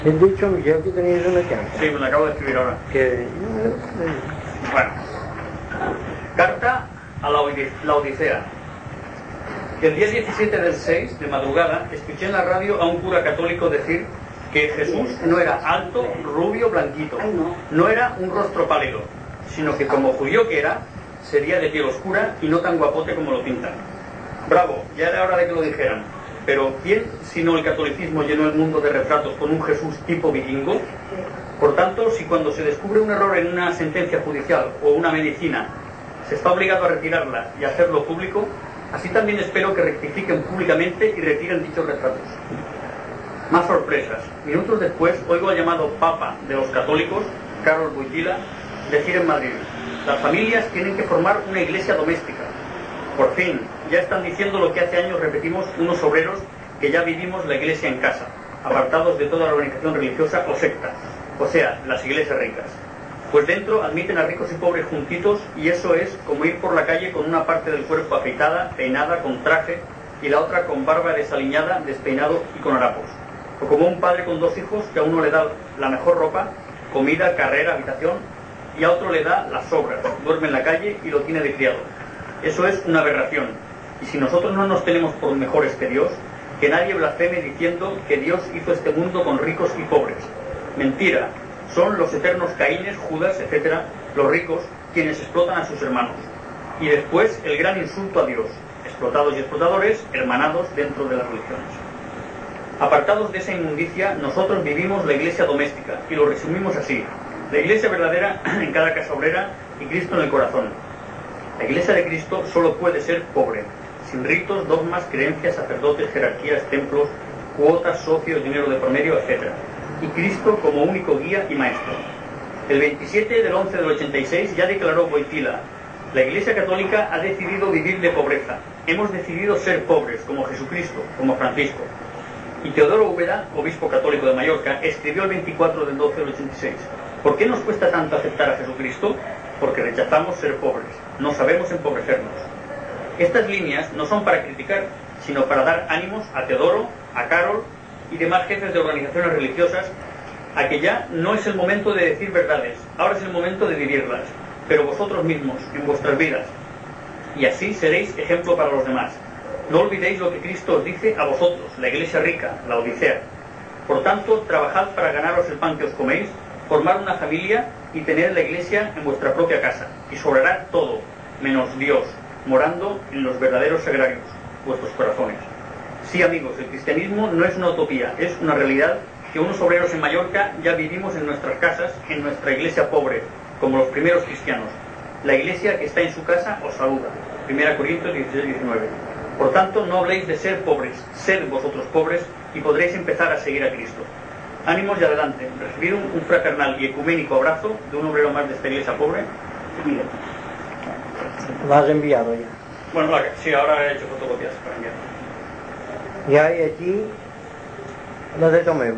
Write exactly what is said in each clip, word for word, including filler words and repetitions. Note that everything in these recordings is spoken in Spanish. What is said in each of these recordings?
He dicho, Miguel, que tenéis una carta. Sí, me la acabo de escribir ahora. Que... Bueno. Carta a la, Odi- la Odisea. El día diecisiete del seis, de madrugada, escuché en la radio a un cura católico decir que Jesús no era alto, rubio, blanquito. No era un rostro pálido, sino que como judío que era, sería de piel oscura y no tan guapote como lo pintan. Bravo, ya era hora de que lo dijeran. Pero ¿quién, sino el catolicismo, llenó el mundo de retratos con un Jesús tipo vikingo? Por tanto, si cuando se descubre un error en una sentencia judicial o una medicina, se está obligado a retirarla y hacerlo público, así también espero que rectifiquen públicamente y retiren dichos retratos. Más sorpresas. Minutos después, oigo al llamado Papa de los católicos, Karol Wojtyła, decir en Madrid: las familias tienen que formar una iglesia doméstica. Por fin, ya están diciendo lo que hace años repetimos unos obreros que ya vivimos la iglesia en casa, apartados de toda la organización religiosa o secta, o sea, las iglesias ricas. Pues dentro admiten a ricos y pobres juntitos, y eso es como ir por la calle con una parte del cuerpo afeitada, peinada, con traje, y la otra con barba desaliñada, despeinado y con harapos. O como un padre con dos hijos que a uno le da la mejor ropa, comida, carrera, habitación, y a otro le da las sobras, duerme en la calle y lo tiene de criado. Eso es una aberración. Y si nosotros no nos tenemos por mejores que Dios, que nadie blasfeme diciendo que Dios hizo este mundo con ricos y pobres. Mentira. Son los eternos Caínes, Judas, etcétera, los ricos, quienes explotan a sus hermanos. Y después el gran insulto a Dios. Explotados y explotadores, hermanados dentro de las religiones. Apartados de esa inmundicia, nosotros vivimos la iglesia doméstica, y lo resumimos así: la iglesia verdadera en cada casa obrera y Cristo en el corazón. La iglesia de Cristo solo puede ser pobre, sin ritos, dogmas, creencias, sacerdotes, jerarquías, templos, cuotas, socios, dinero de por medio, etcétera. Y Cristo como único guía y maestro. El veintisiete del once del ochenta y seis ya declaró Wojtyła: la Iglesia Católica ha decidido vivir de pobreza. Hemos decidido ser pobres, como Jesucristo, como Francisco. Y Teodoro Úbeda, obispo católico de Mallorca, escribió el veinticuatro del doce del ochenta y seis: ¿por qué nos cuesta tanto aceptar a Jesucristo? Porque rechazamos ser pobres, no sabemos empobrecernos. Estas líneas no son para criticar, sino para dar ánimos a Teodoro, a Karol y demás jefes de organizaciones religiosas, a que ya no es el momento de decir verdades, ahora es el momento de vivirlas, pero vosotros mismos, en vuestras vidas. Y así seréis ejemplo para los demás. No olvidéis lo que Cristo os dice a vosotros, la iglesia rica, la Odisea. Por tanto, trabajad para ganaros el pan que os coméis, formar una familia y tener la iglesia en vuestra propia casa, y sobrará todo, menos Dios, morando en los verdaderos sagrarios, vuestros corazones. Sí, amigos, el cristianismo no es una utopía, es una realidad que unos obreros en Mallorca ya vivimos en nuestras casas, en nuestra iglesia pobre, como los primeros cristianos. La iglesia que está en su casa os saluda. primera Corintios dieciséis diecinueve. Por tanto, no habléis de ser pobres, sed vosotros pobres y podréis empezar a seguir a Cristo. Ánimos y adelante. Recibid un, un fraternal y ecuménico abrazo de un obrero más de esta iglesia pobre. Lo has enviado ya. Bueno, la, sí, ahora he hecho fotocopias para enviar. Y hay aquí la de Tomeu.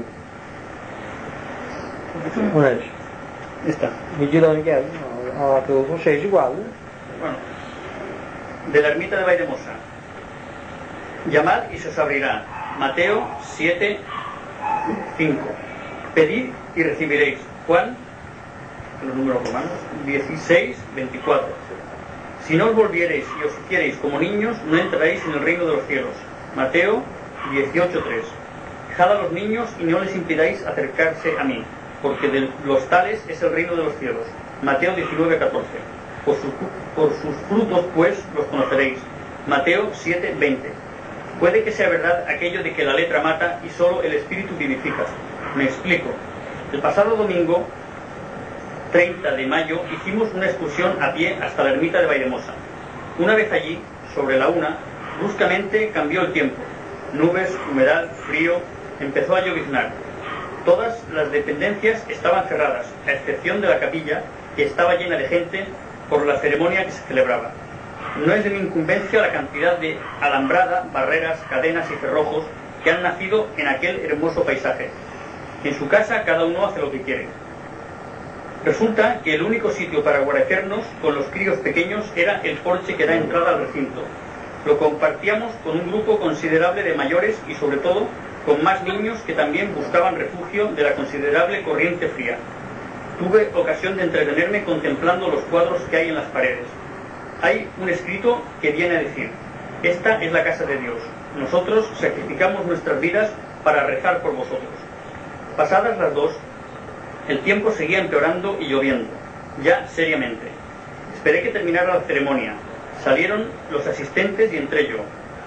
Una vez. Esta. Vigilante que hay. A tu José es igual. Bueno. De la ermita de Valldemossa. Llamad y se os abrirá. Mateo siete, cinco. Pedid y recibiréis. Juan, los números romanos, dieciséis, veinticuatro. Si no os volviereis y os hiciereis como niños, no entraréis en el reino de los cielos. Mateo dieciocho, tres. Dejad a los niños y no les impidáis acercarse a mí, porque de los tales es el reino de los cielos. Mateo diecinueve, catorce. Por sus, por sus frutos, pues, los conoceréis. Mateo siete, veinte. Puede que sea verdad aquello de que la letra mata y solo el espíritu vivifica. Me explico. El pasado domingo, treinta de mayo, hicimos una excursión a pie hasta la ermita de Valldemossa. Una vez allí, sobre la una, bruscamente cambió el tiempo. Nubes, humedad, frío, empezó a lloviznar. Todas las dependencias estaban cerradas, a excepción de la capilla, que estaba llena de gente por la ceremonia que se celebraba. No es de mi incumbencia la cantidad de alambrada, barreras, cadenas y cerrojos que han nacido en aquel hermoso paisaje. En su casa cada uno hace lo que quiere. Resulta que el único sitio para guarecernos con los críos pequeños era el porche que da entrada al recinto. Lo compartíamos con un grupo considerable de mayores y sobre todo con más niños que también buscaban refugio de la considerable corriente fría. Tuve ocasión de entretenerme contemplando los cuadros que hay en las paredes. Hay un escrito que viene a decir: esta es la casa de Dios. Nosotros sacrificamos nuestras vidas para rezar por vosotros. Pasadas las dos, el tiempo seguía empeorando y lloviendo, ya seriamente. Esperé que terminara la ceremonia. Salieron los asistentes y entré yo.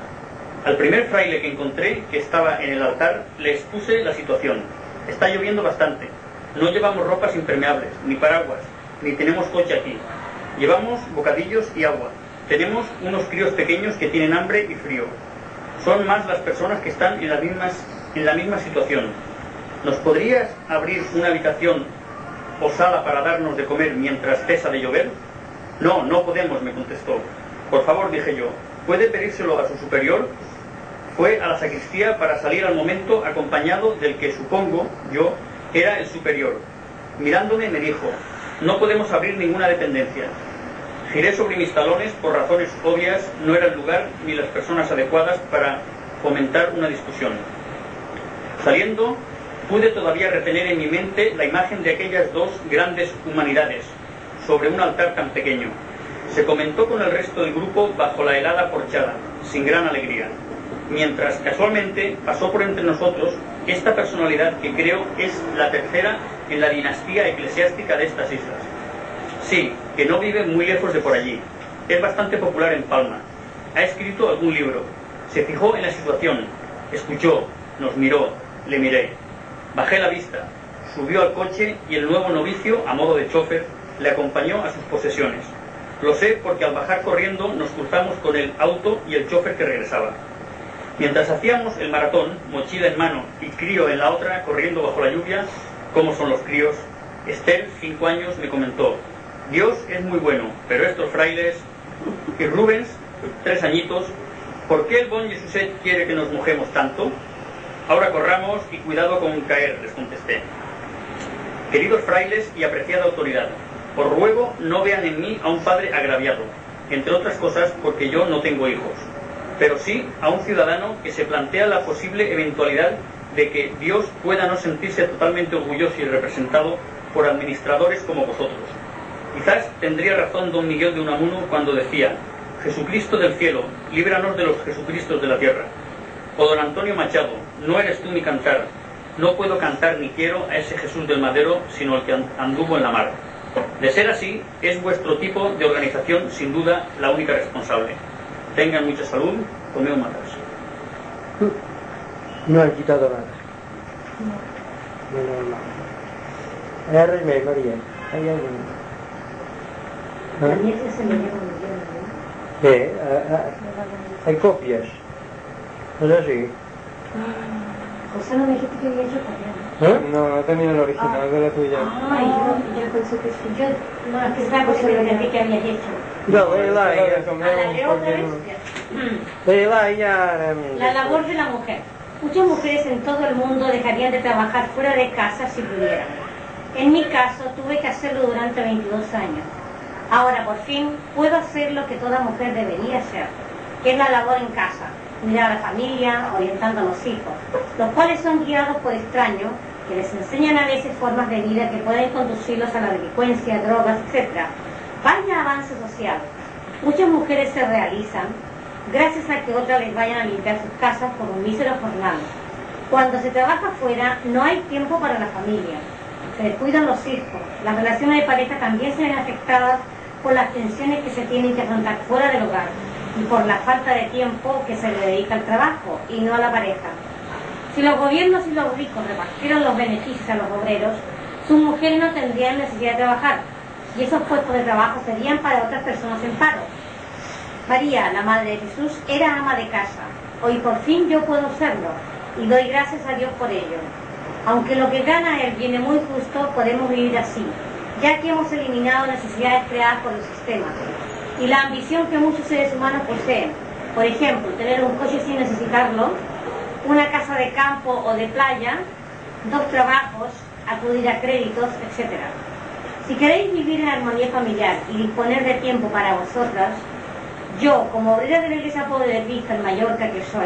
Al primer fraile que encontré, que estaba en el altar, le expuse la situación. Está lloviendo bastante. No llevamos ropas impermeables, ni paraguas, ni tenemos coche aquí. Llevamos bocadillos y agua. Tenemos unos críos pequeños que tienen hambre y frío. Son más las personas que están en, las mismas, en la misma situación. ¿Nos podrías abrir una habitación o sala para darnos de comer mientras cesa de llover? No, no podemos, me contestó. Por favor, dije yo, ¿puede pedírselo a su superior? Fue a la sacristía para salir al momento acompañado del que supongo yo era el superior. Mirándome me dijo: no podemos abrir ninguna dependencia. Giré sobre mis talones. Por razones obvias no era el lugar ni las personas adecuadas para fomentar una discusión. Saliendo, pude todavía retener en mi mente la imagen de aquellas dos grandes humanidades sobre un altar tan pequeño. Se comentó con el resto del grupo bajo la helada porchada, sin gran alegría, mientras casualmente pasó por entre nosotros esta personalidad que creo es la tercera en la dinastía eclesiástica de estas islas. Sí, que no vive muy lejos de por allí. Es bastante popular en Palma. Ha escrito algún libro. Se fijó en la situación, escuchó, nos miró, le miré. Bajé la vista, subió al coche y el nuevo novicio, a modo de chofer, le acompañó a sus posesiones. Lo sé porque al bajar corriendo nos cruzamos con el auto y el chofer que regresaba. Mientras hacíamos el maratón, mochila en mano y crío en la otra, corriendo bajo la lluvia, ¿cómo son los críos? Esther, cinco años, me comentó: Dios es muy bueno, pero estos frailes... Y Rubens, tres añitos, ¿por qué el bon Jesuset quiere que nos mojemos tanto? Ahora corramos y cuidado con caer, les contesté. Queridos frailes y apreciada autoridad, os ruego no vean en mí a un padre agraviado, entre otras cosas porque yo no tengo hijos, pero sí a un ciudadano que se plantea la posible eventualidad de que Dios pueda no sentirse totalmente orgulloso y representado por administradores como vosotros. Quizás tendría razón don Miguel de Unamuno cuando decía: Jesucristo del cielo, líbranos de los Jesucristos de la tierra. O don Antonio Machado: no eres tú mi cantar, no puedo cantar ni quiero a ese Jesús del madero, sino el que anduvo en la mar. De ser así, es vuestro tipo de organización sin duda la única responsable. Tengan mucha salud, comeu matas. No han quitado nada. No, no, no. Hay remedio, María. Hay algo. La nieta se me lleva muy bien, ¿no? Eh, ah, ah, hay copias. ¿No es así? José, no me dijiste que había hecho copia, ¿Eh? No, no he tenido el original Ah. de la tuya. Ay, yo, yo pensé que sí. Yo, no, es que es una cosa que entendí que habías hecho. No, léela Lo de ella. comer ¿A la un leo otra poquito. vez? Léela ella. La labor de la mujer. Muchas mujeres en todo el mundo dejarían de trabajar fuera de casa si pudieran. En mi caso, tuve que hacerlo durante veintidós años. Ahora, por fin, puedo hacer lo que toda mujer debería hacer, que es la labor en casa, cuidar a la familia, orientando a los hijos, los cuales son guiados por extraños que les enseñan a veces formas de vida que pueden conducirlos a la delincuencia, drogas, etcétera. Vaya avance social. Muchas mujeres se realizan gracias a que otras les vayan a limpiar sus casas por un mísero jornal. Cuando se trabaja fuera, no hay tiempo para la familia. Se descuidan los hijos. Las relaciones de pareja también se ven afectadas por las tensiones que se tienen que afrontar fuera del hogar y por la falta de tiempo que se le dedica al trabajo y no a la pareja. Si los gobiernos y los ricos repartieran los beneficios a los obreros, sus mujeres no tendrían necesidad de trabajar y esos puestos de trabajo serían para otras personas en paro. María, la Madre de Jesús, era ama de casa. Hoy por fin yo puedo serlo y doy gracias a Dios por ello. Aunque lo que gana Él viene muy justo, podemos vivir así, ya que hemos eliminado necesidades creadas por el sistema y la ambición que muchos seres humanos poseen. Por ejemplo, tener un coche sin necesitarlo, una casa de campo o de playa, dos trabajos, acudir a créditos, etcétera. Si queréis vivir en armonía familiar y disponer de tiempo para vosotras, yo, como obrera de la Iglesia Pobre de Cristo en Mallorca que soy,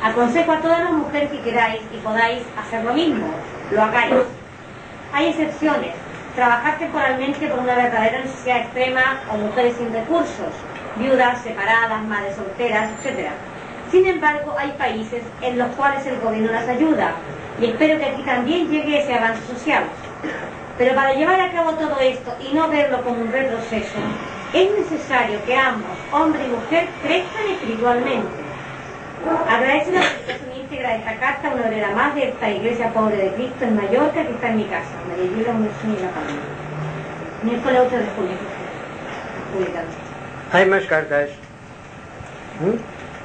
Aconsejo a todas las mujeres que queráis y podáis hacer lo mismo, lo hagáis. Hay excepciones, trabajar temporalmente por una verdadera necesidad extrema o mujeres sin recursos, viudas, separadas, madres solteras, etcétera. Sin embargo, hay países en los cuales el gobierno las ayuda y espero que aquí también llegue ese avance social. Pero para llevar a cabo todo esto y no verlo como un retroceso, es necesario que ambos, hombre y mujer, crezcan espiritualmente. Agradezco la presentación íntegra de esta carta a una obrera más de esta iglesia pobre de Cristo en Mallorca, que está en mi casa. María Yula Muñoz y La Palma. Miércoles ocho de junio. Publicado. ¿Hay más cartas? ¿Mm?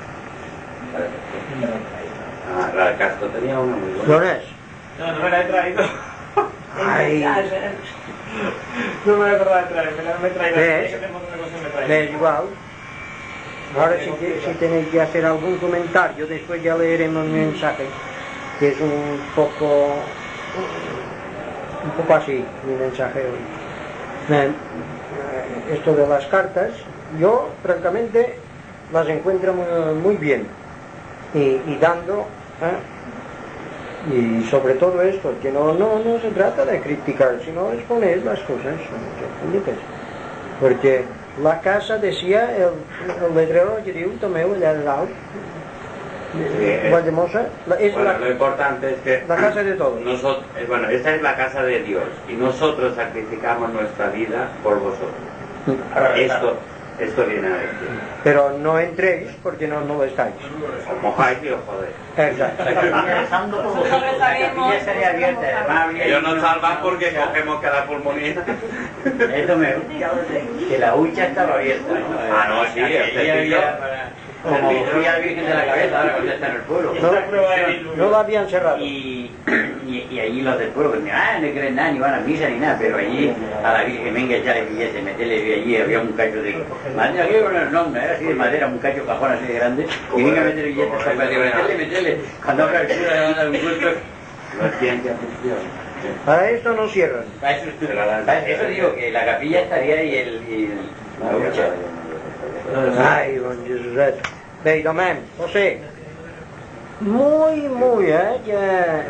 Ah, la Castro tenía una muy buena. ¿Lones? No, no me la he traído. Ay, No me la he traído, me la me he traído. ¿Ves? Es que tengo otra cosa y me traigo. ves igual. Ahora si, te- si tenéis que hacer algún comentario, después ya leeremos mi mensaje, que es un poco, un poco así, mi mensaje hoy. Eh, Esto de las cartas, yo francamente las encuentro muy, muy bien, y, y dando, ¿eh? Y sobre todo esto, que no, no, no se trata de criticar, sino exponer las cosas, ¿entiendes? Porque la casa, decía el, el letrero que diu també allà al lado, Valdemosa, la, es Bueno, la, lo importante es que la casa de todos. nosotros, eh, bueno, esta es la casa de Dios y nosotros sacrificamos nuestra vida por vosotros. Esto, esto viene a decir. Pero no entréis porque no, no lo estáis. Os mojáis y os jodéis. Exacto. Rezando por vosotros. La capilla estaría abierta. Van a abrir- Ellos nos salvan porque cogemos cada pulmonía. Esto me gusta, que la hucha estaba abierta. Ah, no, sí, Aquella el servicio. había para- Como fui a la Virgen de la Cabeza, ahora cuando está en el pueblo. No, no lo habían cerrado. Y, y, y allí los del pueblo, que ah, no creen nada, ni van a misa ni nada, pero allí a la Virgen, venga, echarle billetes, meterle y allí, había un cacho de madera, aquí con el nombre, era así de madera, un cacho cajón así de grande, y venga a meter billetes, a meterle, meterle, cuando abra el cura le van a dar un culto. No tienen que atención. Para esto no cierran. Para eso, para eso digo que la capilla estaría y el, y el la hucha. Ai, bon Jesús. Bé, i demà, José, muy, muy, eh, que...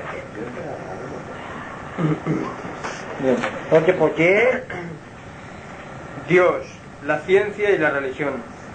Porque, porque... Dios, la ciencia y la religión.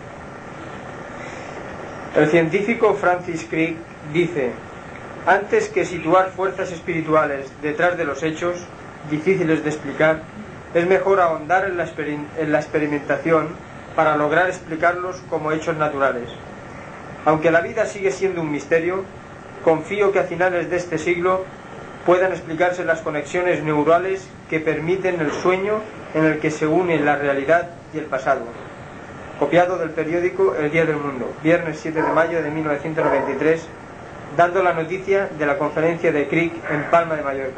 El científico Francis Crick dice: antes que situar fuerzas espirituales detrás de los hechos, difíciles de explicar, es mejor ahondar en la, experim- en la experimentación para lograr explicarlos como hechos naturales. Aunque la vida sigue siendo un misterio, confío que a finales de este siglo puedan explicarse las conexiones neurales que permiten el sueño en el que se une la realidad y el pasado. Copiado del periódico El Día del Mundo, viernes siete de mayo de mil novecientos noventa y tres, dando la noticia de la conferencia de Crick en Palma de Mallorca.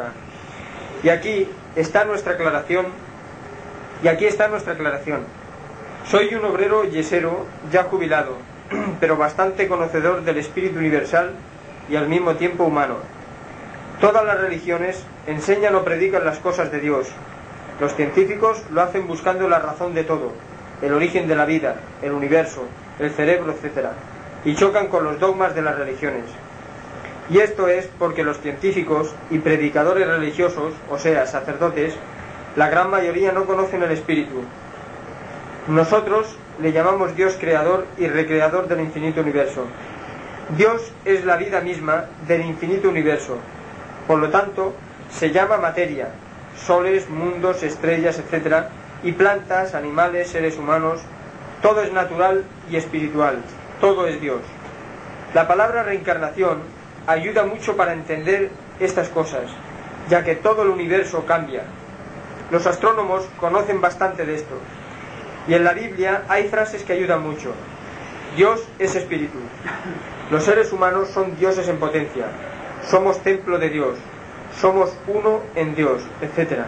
Y aquí está nuestra aclaración, y aquí está nuestra aclaración. Soy un obrero yesero ya jubilado, pero bastante conocedor del espíritu universal y al mismo tiempo humano. Todas las religiones enseñan o predican las cosas de Dios. Los científicos lo hacen buscando la razón de todo, el origen de la vida, el universo, el cerebro, etcétera, y chocan con los dogmas de las religiones. Y esto es porque los científicos y predicadores religiosos, o sea, sacerdotes, la gran mayoría no conocen el espíritu. Nosotros le llamamos Dios creador y recreador del infinito universo. Dios es la vida misma del infinito universo. Por lo tanto, se llama materia, soles, mundos, estrellas, etcétera, y plantas, animales, seres humanos. Todo es natural y espiritual, todo es Dios. La palabra reencarnación ayuda mucho para entender estas cosas, ya que todo el universo cambia. Los astrónomos conocen bastante de esto, y en la Biblia hay frases que ayudan mucho. Dios es espíritu. Los seres humanos son dioses en potencia. Somos templo de Dios. Somos uno en Dios, etcétera.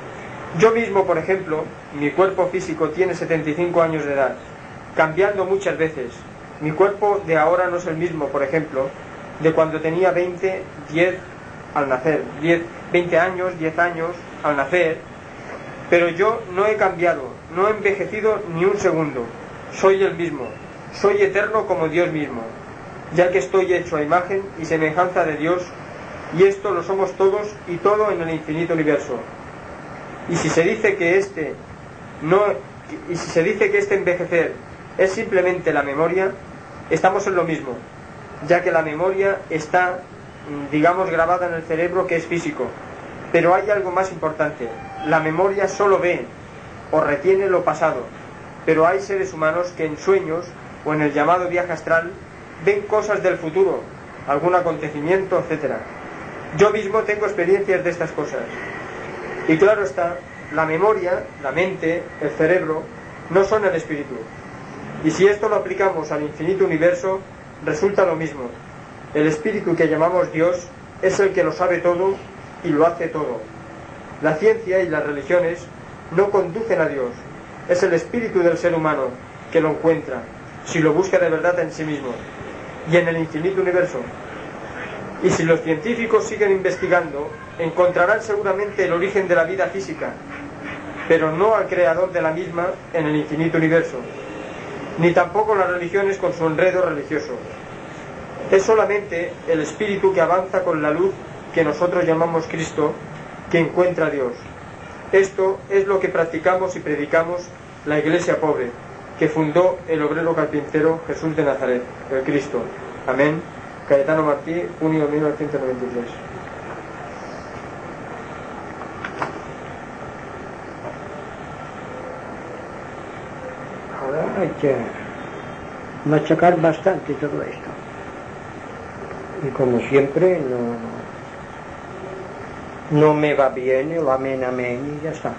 Yo mismo, por ejemplo, mi cuerpo físico tiene setenta y cinco años de edad, cambiando muchas veces. Mi cuerpo de ahora no es el mismo, por ejemplo, de cuando tenía veinte, diez al nacer, diez, veinte años, diez años al nacer, pero yo no he cambiado, no he envejecido ni un segundo. Soy el mismo, soy eterno como Dios mismo. ya que estoy hecho a imagen y semejanza de Dios, y esto lo somos todos y todo en el infinito universo. Y si se dice que este no, y si se dice que este envejecer es simplemente la memoria, estamos en lo mismo, ya que la memoria está, digamos, grabada en el cerebro, que es físico. Pero hay algo más importante: la memoria solo ve o retiene lo pasado, pero hay seres humanos que en sueños o en el llamado viaje astral ven cosas del futuro, algún acontecimiento, etcétera. Yo mismo tengo experiencias de estas cosas. Y claro está, la memoria, la mente, el cerebro, no son el espíritu. Y si esto lo aplicamos al infinito universo, resulta lo mismo. El espíritu que llamamos Dios es el que lo sabe todo y lo hace todo. La ciencia y las religiones no conducen a Dios. Es el espíritu del ser humano que lo encuentra, si lo busca de verdad en sí mismo y en el infinito universo. Y si los científicos siguen investigando, encontrarán seguramente el origen de la vida física, pero no al creador de la misma en el infinito universo, ni tampoco las religiones con su enredo religioso. Es solamente el espíritu que avanza con la luz que nosotros llamamos Cristo, que encuentra a Dios. Esto es lo que practicamos y predicamos la iglesia pobre, que fundó el obrero carpintero Jesús de Nazaret, el Cristo. Amén. Cayetano Martí, junio de mil novecientos noventa y tres. Ahora hay que machacar bastante todo esto. Y como siempre, no, no me va bien el amén, amén, y ya está.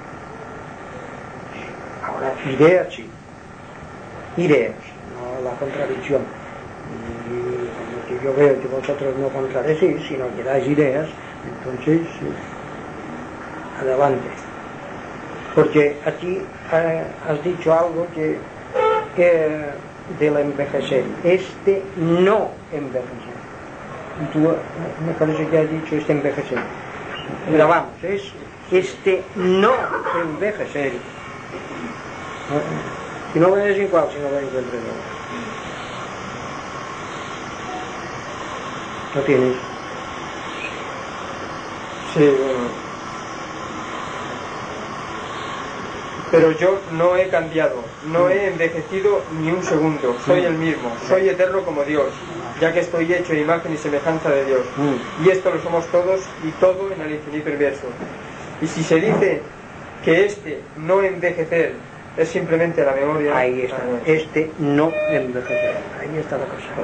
Ahora, ideas sí. Ideas, no la contradicción. Y como que yo veo que vosotros no contradecís, sino que dais ideas, entonces, eh, adelante. Porque aquí eh, has dicho algo que, que del envejecer. Este no envejecer. Y tú me parece que has dicho este envejecer. Pero vamos, es este no envejecer. Y no voy a decir cuál, si no lo encuentro yo. ¿Lo tienes? Sí, bueno. Pero yo no he cambiado, no he envejecido ni un segundo, soy el mismo, soy eterno como Dios, ya que estoy hecho de imagen y semejanza de Dios. Y esto lo somos todos y todo en el infinito universo. Y si se dice que este no envejecer es simplemente la memoria... Ahí está, este no envejecer, ahí está la cosa.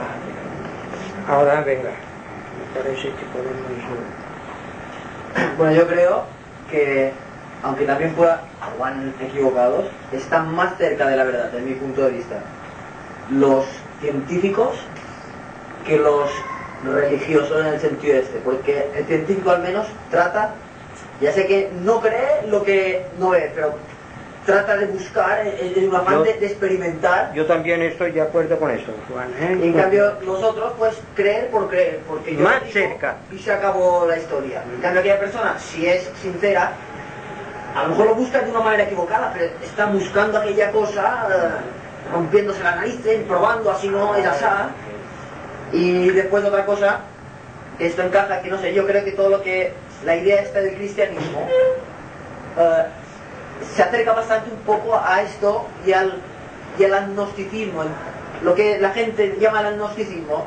Ahora venga, me parece que podemos... Bueno, yo creo que, aunque también pueda, van equivocados, están más cerca de la verdad, desde mi punto de vista, los científicos que los religiosos en el sentido este, porque el científico al menos trata, ya sé que no cree lo que no ve, pero trata de buscar, es un afán yo, de, de experimentar. Yo también estoy de acuerdo con eso, Juan, ¿eh? Y en cambio nosotros, pues, creer por creer, porque yo más digo, cerca. Y se acabó la historia. En cambio aquella persona, si es sincera, a lo mejor lo busca de una manera equivocada, pero está buscando aquella cosa, uh, rompiéndose la nariz, probando, así no, es asá. Y después otra cosa, esto encaja, que no sé, yo creo que todo lo que, la idea esta del cristianismo, uh, se acerca bastante un poco a esto y al, y al agnosticismo, lo que la gente llama el agnosticismo.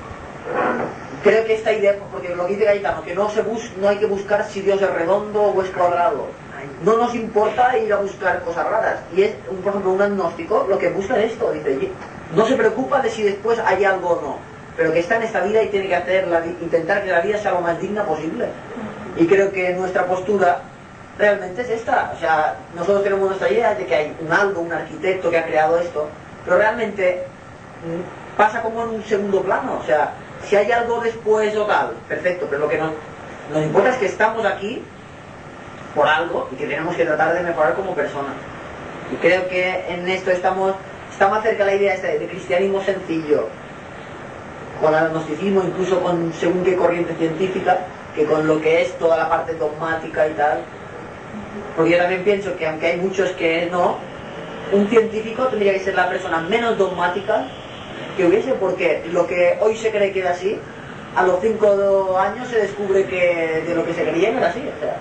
Creo que esta idea, porque lo que dice Cayetano, que no, se bus, no hay que buscar si Dios es redondo o es cuadrado, no nos importa ir a buscar cosas raras. Y es, un, por ejemplo, un agnóstico lo que busca es esto, dice, no se preocupa de si después hay algo o no, pero que está en esta vida y tiene que hacer la, intentar que la vida sea lo más digna posible. Y creo que nuestra postura realmente es esta, o sea, nosotros tenemos nuestra idea de que hay un algo, un arquitecto que ha creado esto, pero realmente mmm, pasa como en un segundo plano, o sea, si hay algo después o tal, perfecto, pero lo que nos, nos importa es que estamos aquí por algo y que tenemos que tratar de mejorar como personas. Y creo que en esto estamos, está más cerca la idea esta de cristianismo sencillo, con el agnosticismo, incluso con según qué corriente científica, que con lo que es toda la parte dogmática y tal. Porque yo también pienso que aunque hay muchos que no, un científico tendría que ser la persona menos dogmática que hubiese, porque lo que hoy se cree que era así, a los cinco años se descubre que de lo que se creía no era así, o sea.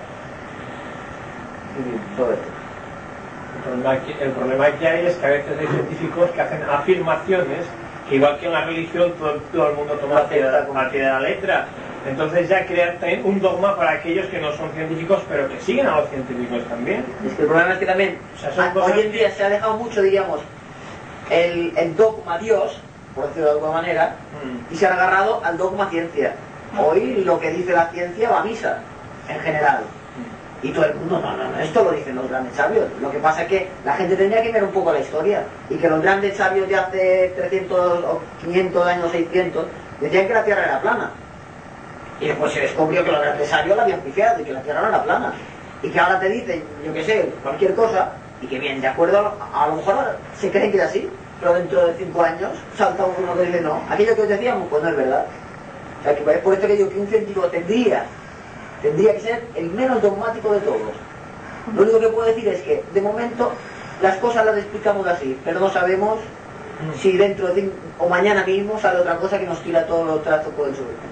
Todo esto. El problema, que, el problema que hay es que a veces hay científicos que hacen afirmaciones que igual que en la religión todo, todo el mundo toma parte de la letra. Entonces ya crean también un dogma para aquellos que no son científicos pero que siguen a los científicos también. Es que el problema es que también o sea, son a, cosas hoy en día que... se ha dejado mucho, diríamos, el, el dogma Dios, por decirlo de alguna manera, mm. y se ha agarrado al dogma ciencia. Hoy lo que dice la ciencia va a misa, en general. Mm. Y todo el mundo, no, no, no, esto lo dicen los grandes sabios. Lo que pasa es que la gente tendría que ver un poco la historia. Y que los grandes sabios de hace trescientos o quinientos años, seiscientos, decían que la Tierra era plana. Y después se descubrió que los grandes sabios la habían pifiado y que la Tierra no era plana. Y que ahora te dicen, yo qué sé, cualquier cosa, y que bien, de acuerdo, a, a lo mejor se creen que es así, pero dentro de cinco años salta uno que dice no. Aquello que os decíamos, pues no es verdad. O sea, que es por esto que digo que un científico tendría, tendría que ser el menos dogmático de todos. Lo único que puedo decir es que, de momento, las cosas las explicamos así, pero no sabemos si dentro de cinco, o mañana mismo sale otra cosa que nos tira todos los trastos por el suelo.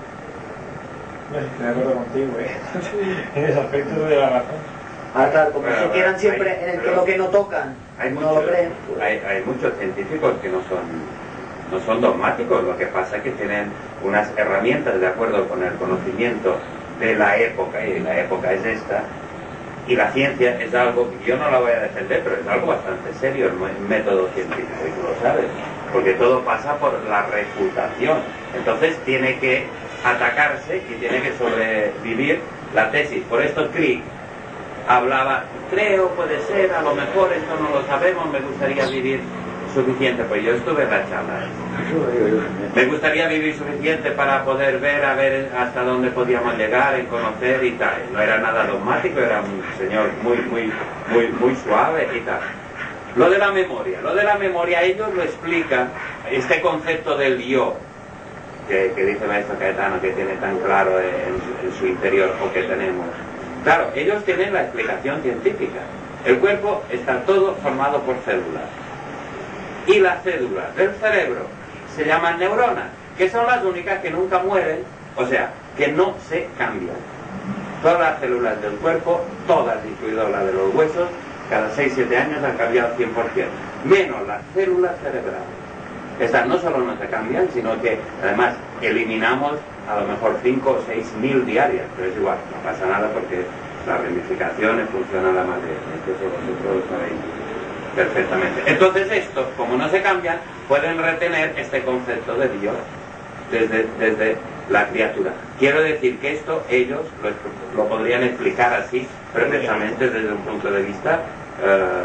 No, estoy de acuerdo contigo, ¿eh? En ese aspecto de la razón. Ahora claro, como bueno, se quedan siempre hay, en el que lo que no tocan, hay no muchos, lo creen. Pues. Hay, hay muchos científicos que no son, no son dogmáticos, lo que pasa es que tienen unas herramientas de acuerdo con el conocimiento de la época, y la época es esta, y la ciencia es algo que yo no la voy a defender, pero es algo bastante serio, el método científico, y tú lo sabes, porque todo pasa por la refutación. Entonces tiene que atacarse y tiene que sobrevivir la tesis. Por esto Crick hablaba, creo, puede ser, a lo mejor, esto no lo sabemos, me gustaría vivir suficiente, pues yo estuve en la charla. Me gustaría vivir suficiente para poder ver, a ver hasta dónde podíamos llegar, en conocer y tal. No era nada dogmático, era un señor muy, muy, muy, muy suave y tal. Lo de la memoria, lo de la memoria, ellos lo explican, este concepto del yo, que, que dice el maestro Caetano, que tiene tan claro en su, en su interior, o que tenemos. Claro, ellos tienen la explicación científica. El cuerpo está todo formado por células. Y las células del cerebro se llaman neuronas, que son las únicas que nunca mueren, o sea, que no se cambian. Todas las células del cuerpo, todas, incluido la de los huesos, cada seis siete años han cambiado cien por ciento, menos las células cerebrales. Estas no solo no se cambian, sino que además eliminamos a lo mejor cinco o seis mil diarias, pero es igual, no pasa nada porque las ramificaciones funcionan a la madre, eso vosotros sabéis perfectamente. Entonces estos, como no se cambian, pueden retener este concepto de Dios desde, desde la criatura. Quiero decir que esto ellos lo, lo podrían explicar así, perfectamente desde un punto de vista uh,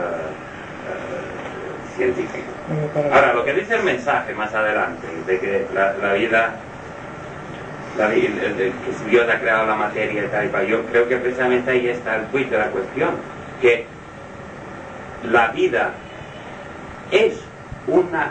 uh, científico. Ahora, lo que dice el mensaje más adelante, de que la, la vida, la, de, de, que si Dios ha creado la materia y tal y tal, yo creo que precisamente ahí está el quid de la cuestión, que la vida es una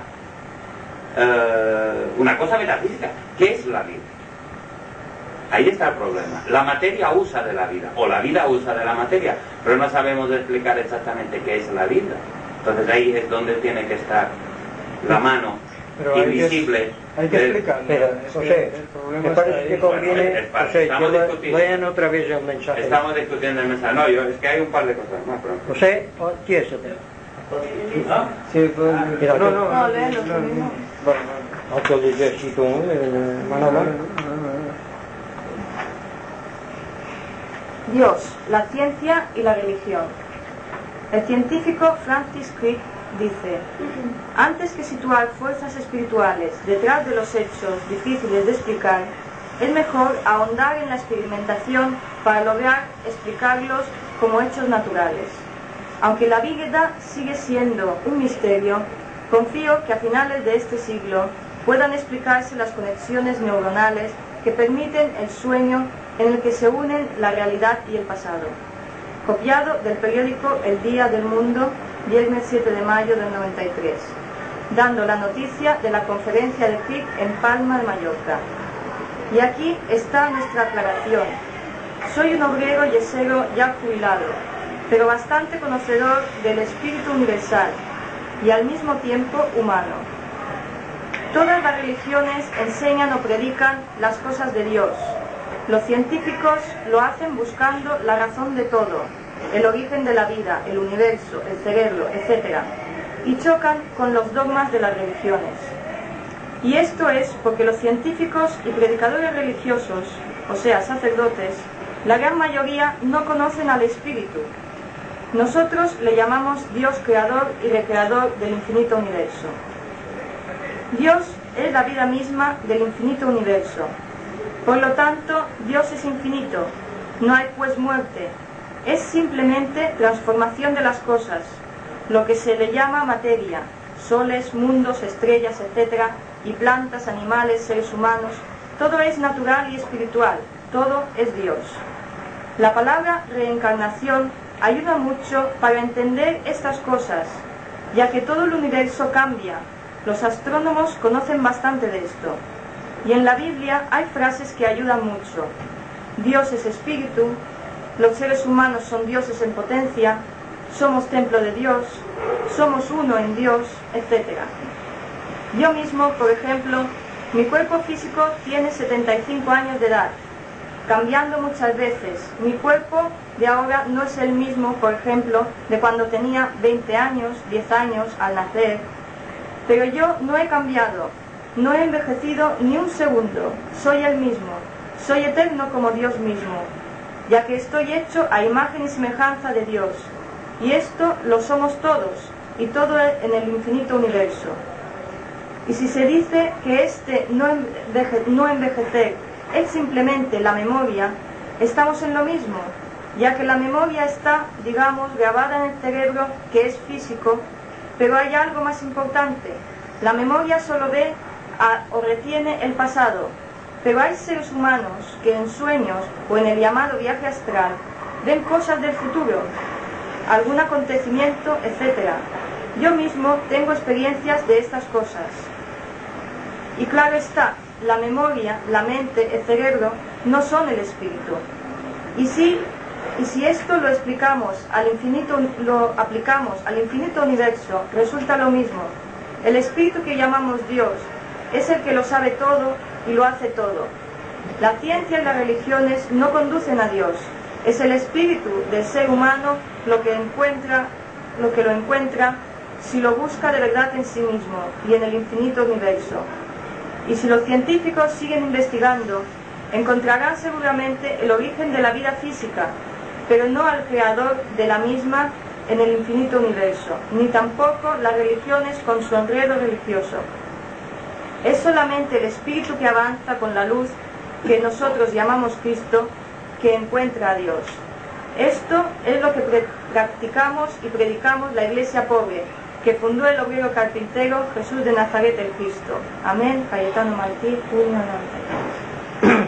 uh, una cosa metafísica. ¿Qué es la vida? Ahí está el problema. La materia usa de la vida, o la vida usa de la materia, pero no sabemos explicar exactamente qué es la vida. Entonces ahí es donde tiene que estar la mano pero invisible. Hay que, hay que explicar. Pero, José, me parece que conviene. Bueno, es, es, José, estamos discutiendo. Vayan otra vez el mensaje. Estamos discutiendo el mensaje. No, yo, es que hay un par de cosas más. Pero... José, tiésate. ¿Ah? Sí, pues, Mira, no, no, no, léelo tú mismo. Aunque lo ejercito, mano a mano. Dios, la ciencia y la religión. El científico Francis Crick dice: antes que situar fuerzas espirituales detrás de los hechos difíciles de explicar, es mejor ahondar en la experimentación para lograr explicarlos como hechos naturales. Aunque la vida sigue siendo un misterio, confío que a finales de este siglo puedan explicarse las conexiones neuronales que permiten el sueño en el que se unen la realidad y el pasado. Copiado del periódico El Día del Mundo, viernes siete de mayo del noventa y tres, dando la noticia de la conferencia de Crick en Palma de Mallorca. Y aquí está nuestra aclaración. Soy un obrero yesero ya jubilado, pero bastante conocedor del espíritu universal y al mismo tiempo humano. Todas las religiones enseñan o predican las cosas de Dios. Los científicos lo hacen buscando la razón de todo, el origen de la vida, el universo, el cerebro, etcétera, y chocan con los dogmas de las religiones. Y esto es porque los científicos y predicadores religiosos, o sea, sacerdotes, la gran mayoría no conocen al Espíritu. Nosotros le llamamos Dios creador y recreador del infinito universo. Dios es la vida misma del infinito universo. Por lo tanto, Dios es infinito. No hay pues muerte. Es simplemente transformación de las cosas, lo que se le llama materia, soles, mundos, estrellas, etcétera, y plantas, animales, seres humanos. Todo es natural y espiritual. Todo es Dios. La palabra reencarnación ayuda mucho para entender estas cosas, ya que todo el universo cambia. Los astrónomos conocen bastante de esto. Y en la Biblia hay frases que ayudan mucho. Dios es espíritu, los seres humanos son dioses en potencia, somos templo de Dios, somos uno en Dios, etcétera. Yo mismo, por ejemplo, mi cuerpo físico tiene setenta y cinco años de edad, cambiando muchas veces. Mi cuerpo de ahora no es el mismo, por ejemplo, de cuando tenía veinte años, diez años, al nacer. Pero yo no he cambiado, no he envejecido ni un segundo, soy el mismo, soy eterno como Dios mismo, ya que estoy hecho a imagen y semejanza de Dios, y esto lo somos todos, y todo en el infinito universo. Y si se dice que este no, enveje, no envejecer es simplemente la memoria, estamos en lo mismo, ya que la memoria está, digamos, grabada en el cerebro, que es físico. Pero hay algo más importante. La memoria solo ve a, o retiene el pasado, pero hay seres humanos que en sueños o en el llamado viaje astral ven cosas del futuro, algún acontecimiento, etcétera. Yo mismo tengo experiencias de estas cosas. Y claro está, la memoria, la mente, el cerebro no son el espíritu. Y si Y si esto lo explicamos al infinito, lo aplicamos al infinito universo, resulta lo mismo. El espíritu que llamamos Dios es el que lo sabe todo y lo hace todo. La ciencia y las religiones no conducen a Dios. Es el espíritu del ser humano lo que encuentra, lo que lo encuentra si lo busca de verdad en sí mismo y en el infinito universo. Y si los científicos siguen investigando, encontrarán seguramente el origen de la vida física, pero no al creador de la misma en el infinito universo, ni tampoco las religiones con su enredo religioso. Es solamente el espíritu que avanza con la luz que nosotros llamamos Cristo, que encuentra a Dios. Esto es lo que practicamos y predicamos la iglesia pobre, que fundó el obrero carpintero Jesús de Nazaret el Cristo. Amén. Cayetano Martí, junio noventa.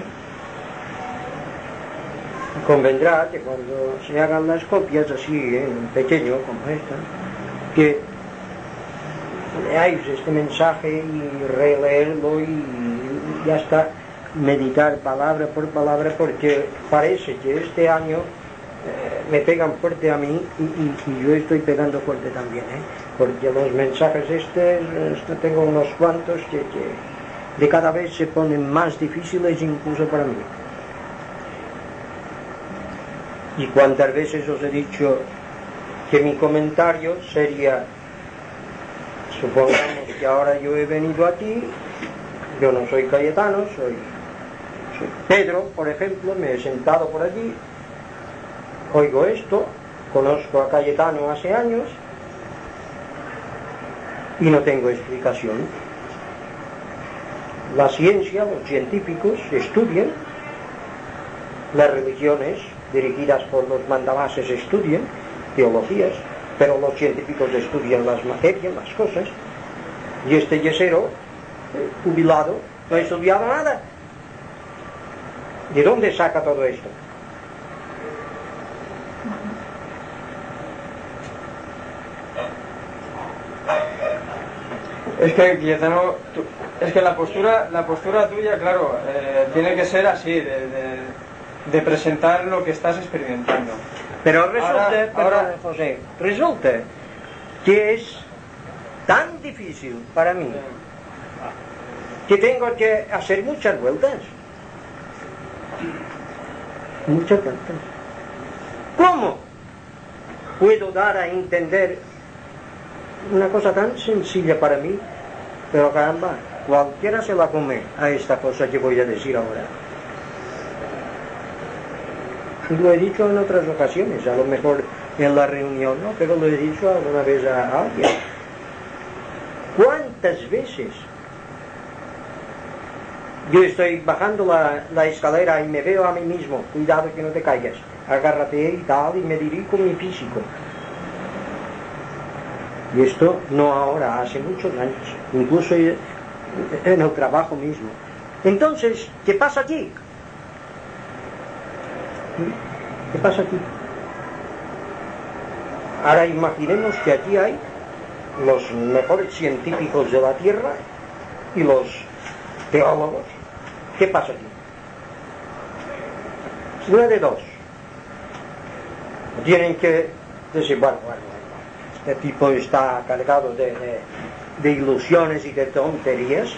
Convendrá que cuando se hagan las copias así, ¿eh? en pequeño como esta, que leáis este mensaje y releerlo y ya está, meditar palabra por palabra, porque parece que este año eh, me pegan fuerte a mí y, y, y yo estoy pegando fuerte también, ¿eh? porque los mensajes estos, este, tengo unos cuantos que, que de cada vez se ponen más difíciles incluso para mí. Y cuántas veces os he dicho que mi comentario sería, supongamos que ahora yo he venido aquí, yo no soy Cayetano, soy, soy Pedro, por ejemplo, me he sentado por allí, oigo esto, conozco a Cayetano hace años y no tengo explicación. La ciencia, los científicos estudian, las religiones dirigidas por los mandamases estudian teologías, pero los científicos estudian las materias, las cosas, y este yesero, eh, jubilado, no ha estudiado nada. ¿De dónde saca todo esto? Es que Cayetano, es que la postura, la postura tuya, claro, eh, tiene que ser así, de, de, de presentar lo que estás experimentando. Pero resulta, ahora, perdón, ahora, José, resulta que es tan difícil para mí que tengo que hacer muchas vueltas. Muchas vueltas. ¿Cómo puedo dar a entender una cosa tan sencilla para mí? Pero caramba, cualquiera se la come a esta cosa que voy a decir ahora. Y lo he dicho en otras ocasiones, a lo mejor en la reunión, ¿no? Pero lo he dicho alguna vez a alguien. ¿Cuántas veces yo estoy bajando la, la escalera y me veo a mí mismo, cuidado que no te caigas, agárrate y tal, y me dirijo mi físico? Y esto no ahora, hace muchos años, incluso en el trabajo mismo. Entonces, ¿qué pasa aquí? ¿Qué pasa aquí? Ahora imaginemos que aquí hay los mejores científicos de la Tierra y los teólogos. ¿Qué pasa aquí? Una de dos. Tienen que decir, bueno, bueno, bueno, este tipo está cargado de, de, de ilusiones y de tonterías.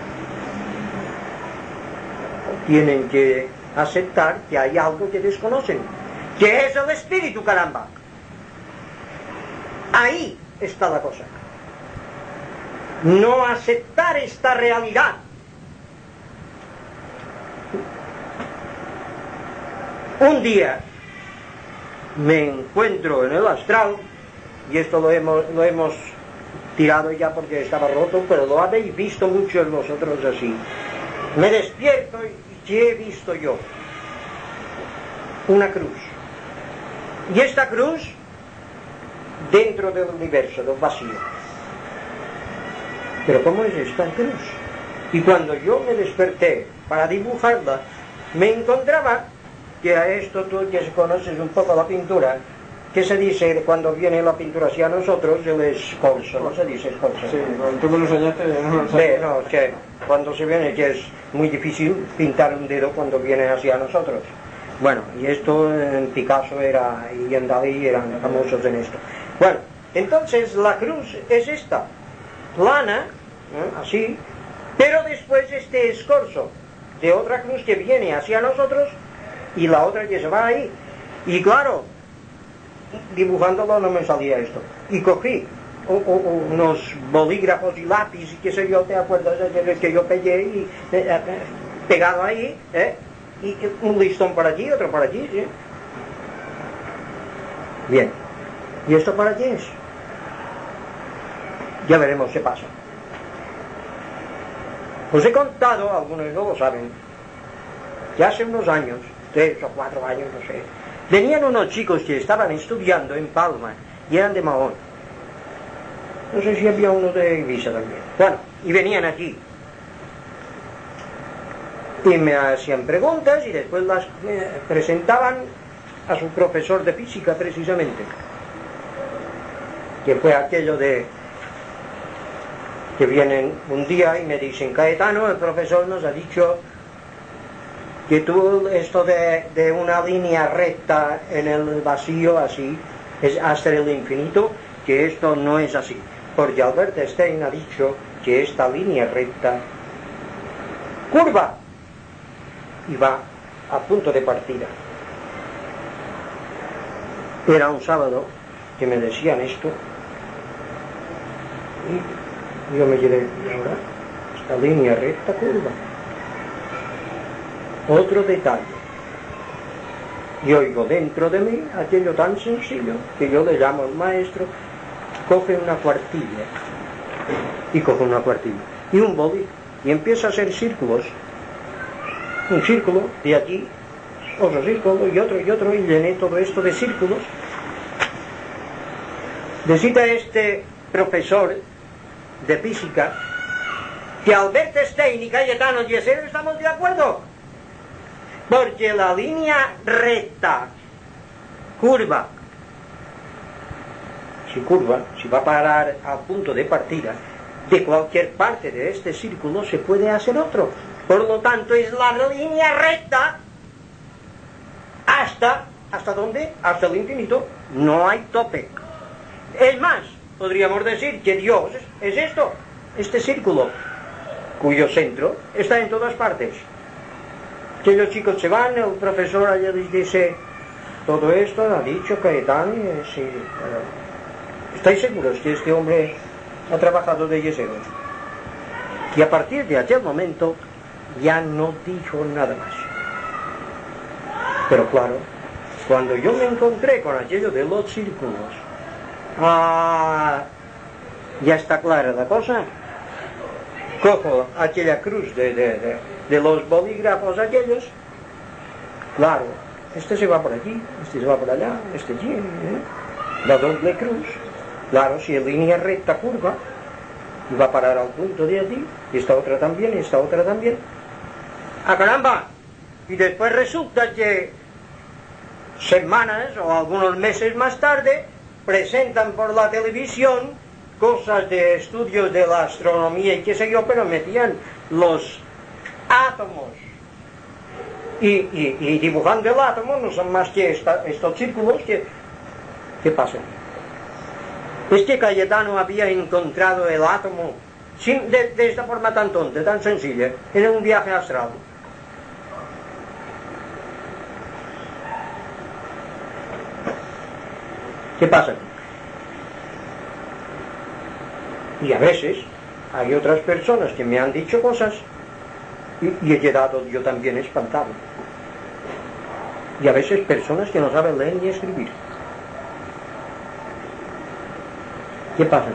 Tienen que aceptar que hay algo que desconocen, que es el espíritu, caramba. Ahí está la cosa. No aceptar esta realidad. Un día me encuentro en el astral, y esto lo hemos, lo hemos tirado ya porque estaba roto, pero lo habéis visto muchos vosotros así. Me despierto y ¿qué he visto yo? Una cruz. Y esta cruz dentro del universo, del vacío. Pero ¿cómo es esta cruz? Y cuando yo me desperté para dibujarla, me encontraba que a esto tú que conoces un poco la pintura, que se dice cuando viene la pintura hacia nosotros, el escorzo, ¿no se dice escorzo? Sí, cuando tú me lo enseñaste, no lo enseñaste. No, es que cuando se viene, que es muy difícil pintar un dedo cuando viene hacia nosotros. Bueno, y esto en Picasso era, y en Dalí eran famosos en esto. Bueno, entonces la cruz es esta, plana, ¿eh? Así, pero después este escorzo de otra cruz que viene hacia nosotros y la otra que se va ahí. Y claro, dibujándolo no me salía esto. Y cogí o, o, unos bolígrafos y lápiz y qué sé yo, ¿te acuerdas? Que yo pegué y eh, eh, pegado ahí, ¿eh? Y un listón para allí, otro para allí, ¿sí? Bien. ¿Y esto para qué es? Ya veremos qué pasa. Os he contado, algunos no lo saben, que hace unos años, tres o cuatro años, no sé, venían unos chicos que estaban estudiando en Palma y eran de Mahón. No sé si había uno de Ibiza también. Bueno, y venían aquí. Y me hacían preguntas y después las eh, presentaban a su profesor de física precisamente, que fue aquello de que vienen un día y me dicen: Caetano, el profesor nos ha dicho que tú esto de, de una línea recta en el vacío así es hasta el infinito, que esto no es así, porque Albert Einstein ha dicho que esta línea recta curva y va a punto de partida. Era un sábado que me decían esto y yo me quedé, ¿y ahora? Esta línea recta curva. Otro detalle. Y oigo dentro de mí aquello tan sencillo que yo le llamo al maestro: coge una cuartilla. Y coge una cuartilla y un boli y empieza a hacer círculos. Un círculo de aquí, otro círculo y otro y otro, y llené todo esto de círculos. Decía este profesor de física que Albert Einstein y Cayetano Yesero estamos de acuerdo, porque la línea recta curva, si curva, si va a parar al punto de partida de cualquier parte de este círculo, se puede hacer otro. Por lo tanto, es la línea recta hasta, ¿hasta dónde? Hasta el infinito. No hay tope. Es más, podríamos decir que Dios es esto, este círculo. cuyo centro está en todas partes. Que los chicos se van, el profesor allá les dice, todo esto ha dicho Cayetano, sí, uh, ¿estáis seguros que este hombre ha trabajado de yesero? Y a partir de aquel momento ya no dijo nada más. Pero claro, cuando yo me encontré con aquello de los círculos, ah, ya está clara la cosa. Cojo aquella cruz de, de, de, de los bolígrafos aquellos, claro, este se va por aquí, este se va por allá, este allí, ¿eh? La doble cruz, claro, si en línea recta curva, y va a parar al punto de allí, y esta otra también, y esta otra también. ¡Ah, caramba! Y después resulta que semanas o algunos meses más tarde presentan por la televisión cosas de estudios de la astronomía y qué sé yo, pero metían los átomos y, y, y dibujando el átomo no son más que esta, estos círculos que... ¿Qué pasa? Es que Cayetano había encontrado el átomo sin, de, de esta forma tan tonta, tan sencilla, en un viaje astral. ¿Qué pasa? Y a veces hay otras personas que me han dicho cosas y, y he quedado yo también espantado. Y a veces personas que no saben leer ni escribir. ¿Qué pasa?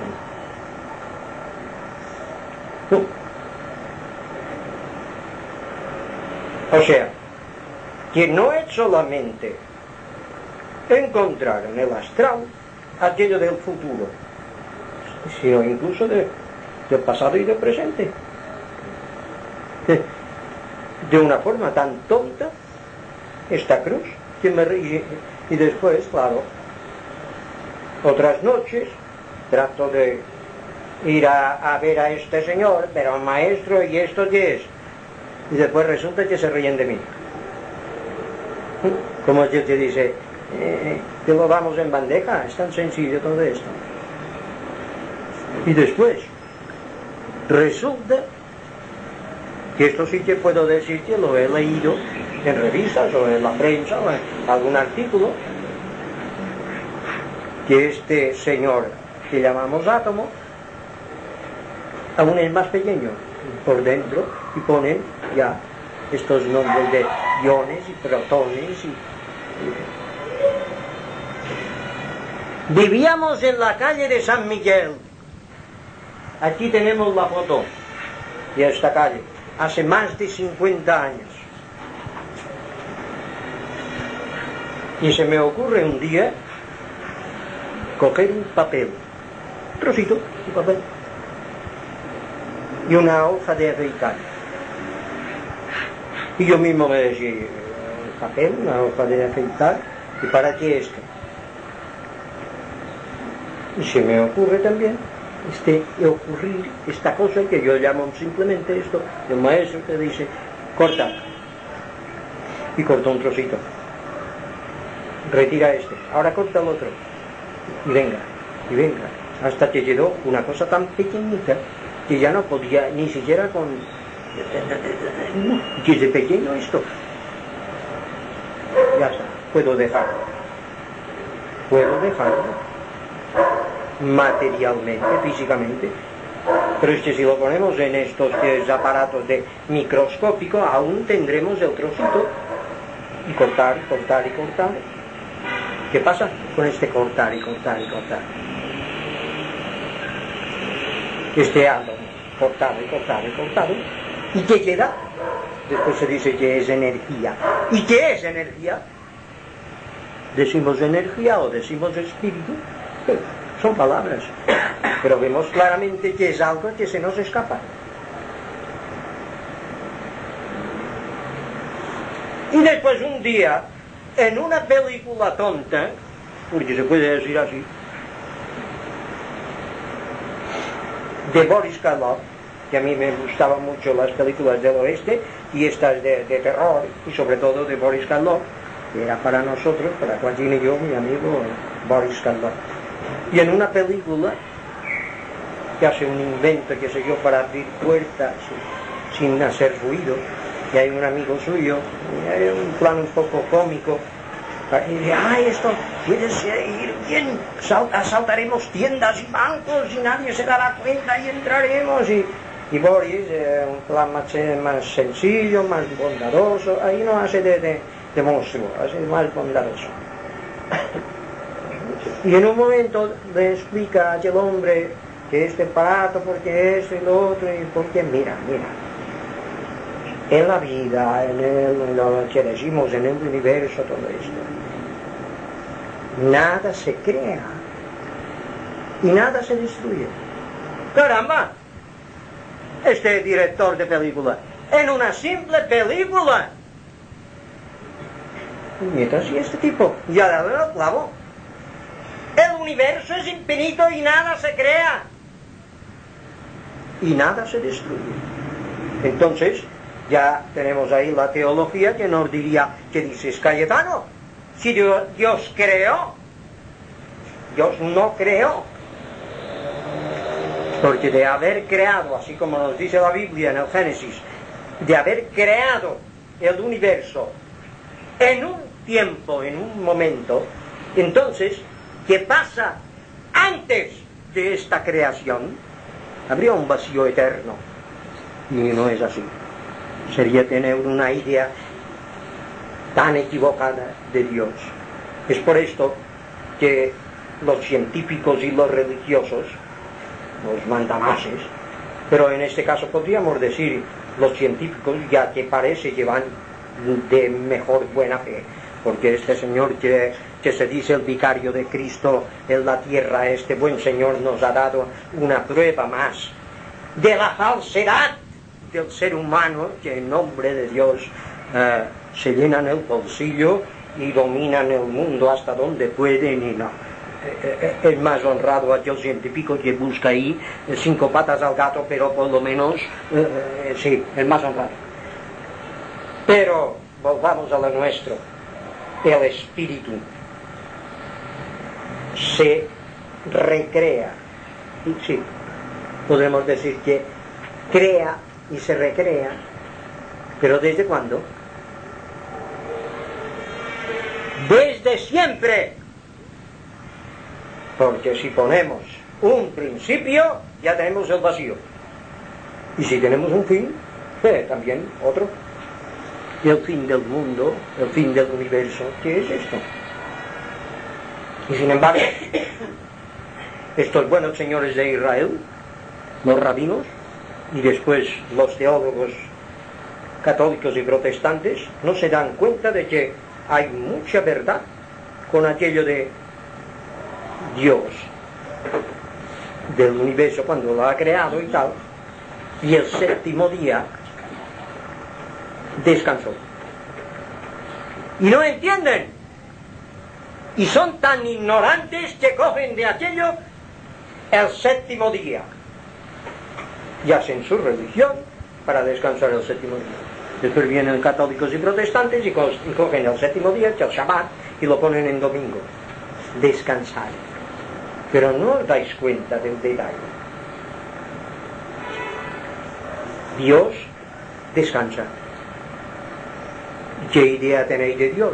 No. O sea, que no es solamente encontrar en el astral aquello del futuro, sino incluso de, del pasado y del presente. De una forma tan tonta, esta cruz, que me ríe. Y después, claro, otras noches trato de ir a, a ver a este señor, pero maestro, ¿y esto qué es? Y después resulta que se ríen de mí. Como yo te dice, eh, te lo damos en bandeja, es tan sencillo todo esto. Y después resulta que esto sí que puedo decir que lo he leído en revistas o en la prensa o en algún artículo, que este señor que llamamos átomo aún es más pequeño por dentro y ponen ya estos nombres de iones y protones y, y... Vivíamos en la calle de San Miguel. Aquí tenemos la foto de esta calle, hace más de cincuenta años. Y se me ocurre un día coger un papel, un trocito de papel, y una hoja de afeitar. Y yo mismo me decía, el papel, una hoja de afeitar, ¿y para qué esto? Y se me ocurre también este ocurrir esta cosa que yo llamo simplemente esto, el maestro te dice, corta, y corta un trocito, retira este, ahora corta el otro, y venga, y venga, hasta que quedó una cosa tan pequeñita que ya no podía ni siquiera con... que es de pequeño esto. Ya está, puedo dejarlo, puedo dejarlo materialmente, físicamente, pero es que si lo ponemos en estos que es aparatos de microscópico, aún tendremos el trocito y cortar, y cortar y cortar. ¿Qué pasa con este cortar y cortar y cortar? Este átomo, cortado y cortado y cortado, ¿y qué queda? Después se dice que es energía. ¿Y qué es energía? Decimos energía o decimos espíritu. Son palabras, pero vemos claramente que es algo que se nos escapa. Y después un día, en una película tonta, porque se puede decir así, de Boris Karloff, que a mí me gustaban mucho las películas del oeste y estas de, de terror, y sobre todo de Boris Karloff, que era para nosotros, para Joaquín y yo, mi amigo Boris Karloff. Y en una película que hace un invento, qué sé yo, para abrir puertas sin hacer ruido. Y hay un amigo suyo, y hay un plan un poco cómico, y dice, ay, esto puede ir bien, asaltaremos tiendas y bancos y nadie se dará cuenta y entraremos. Y, y Boris, eh, un plan más, más sencillo, más bondadoso, ahí no hace de, de, de monstruo, hace más bondadoso. Y en un momento le explica a aquel hombre que este aparato, porque esto y lo otro, y porque mira, mira, en la vida, en, el, en lo que decimos, en el universo, todo esto, nada se crea y nada se destruye. ¡Caramba! Este director de película, en una simple película, mientras y este tipo ya le ha dado el clavo. El universo es infinito y nada se crea y nada se destruye. Entonces ya tenemos ahí la teología que nos diría, ¿qué dices, Cayetano? Si Dios, Dios creó, Dios no creó. Porque de haber creado, así como nos dice la Biblia en el Génesis, de haber creado el universo en un tiempo, en un momento, entonces, ¿qué pasa antes de esta creación? Habría un vacío eterno. Y no es así. Sería tener una idea tan equivocada de Dios. Es por esto que los científicos y los religiosos, los mandamases, pero en este caso podríamos decir los científicos, ya que parece que van de mejor buena fe, porque este señor que, que se dice el vicario de Cristo en la tierra, este buen señor nos ha dado una prueba más de la falsedad del ser humano, que en nombre de Dios eh, se llenan el bolsillo y dominan el mundo hasta donde pueden y no. Es más honrado aquel científico que busca ahí cinco patas al gato, pero por lo menos eh, sí, es más honrado. Pero volvamos a lo nuestro. El espíritu se recrea, y sí, podemos decir que crea y se recrea, pero ¿desde cuándo? Desde siempre. Porque si ponemos un principio, ya tenemos el vacío. Y si tenemos un fin, eh, también otro. Y el fin del mundo, el fin del universo, ¿qué es esto? Y sin embargo, estos buenos señores de Israel, los rabinos, y después los teólogos católicos y protestantes, no se dan cuenta de que hay mucha verdad con aquello de Dios del universo cuando lo ha creado y tal, y el séptimo día descansó. Y no entienden, y son tan ignorantes que cogen de aquello el séptimo día y hacen su religión para descansar el séptimo día. Después vienen católicos y protestantes y cogen el séptimo día, que es el Shabbat, y lo ponen en domingo. Descansar. Pero no os dais cuenta del detalle. Dios descansa. ¿Qué idea tenéis de Dios?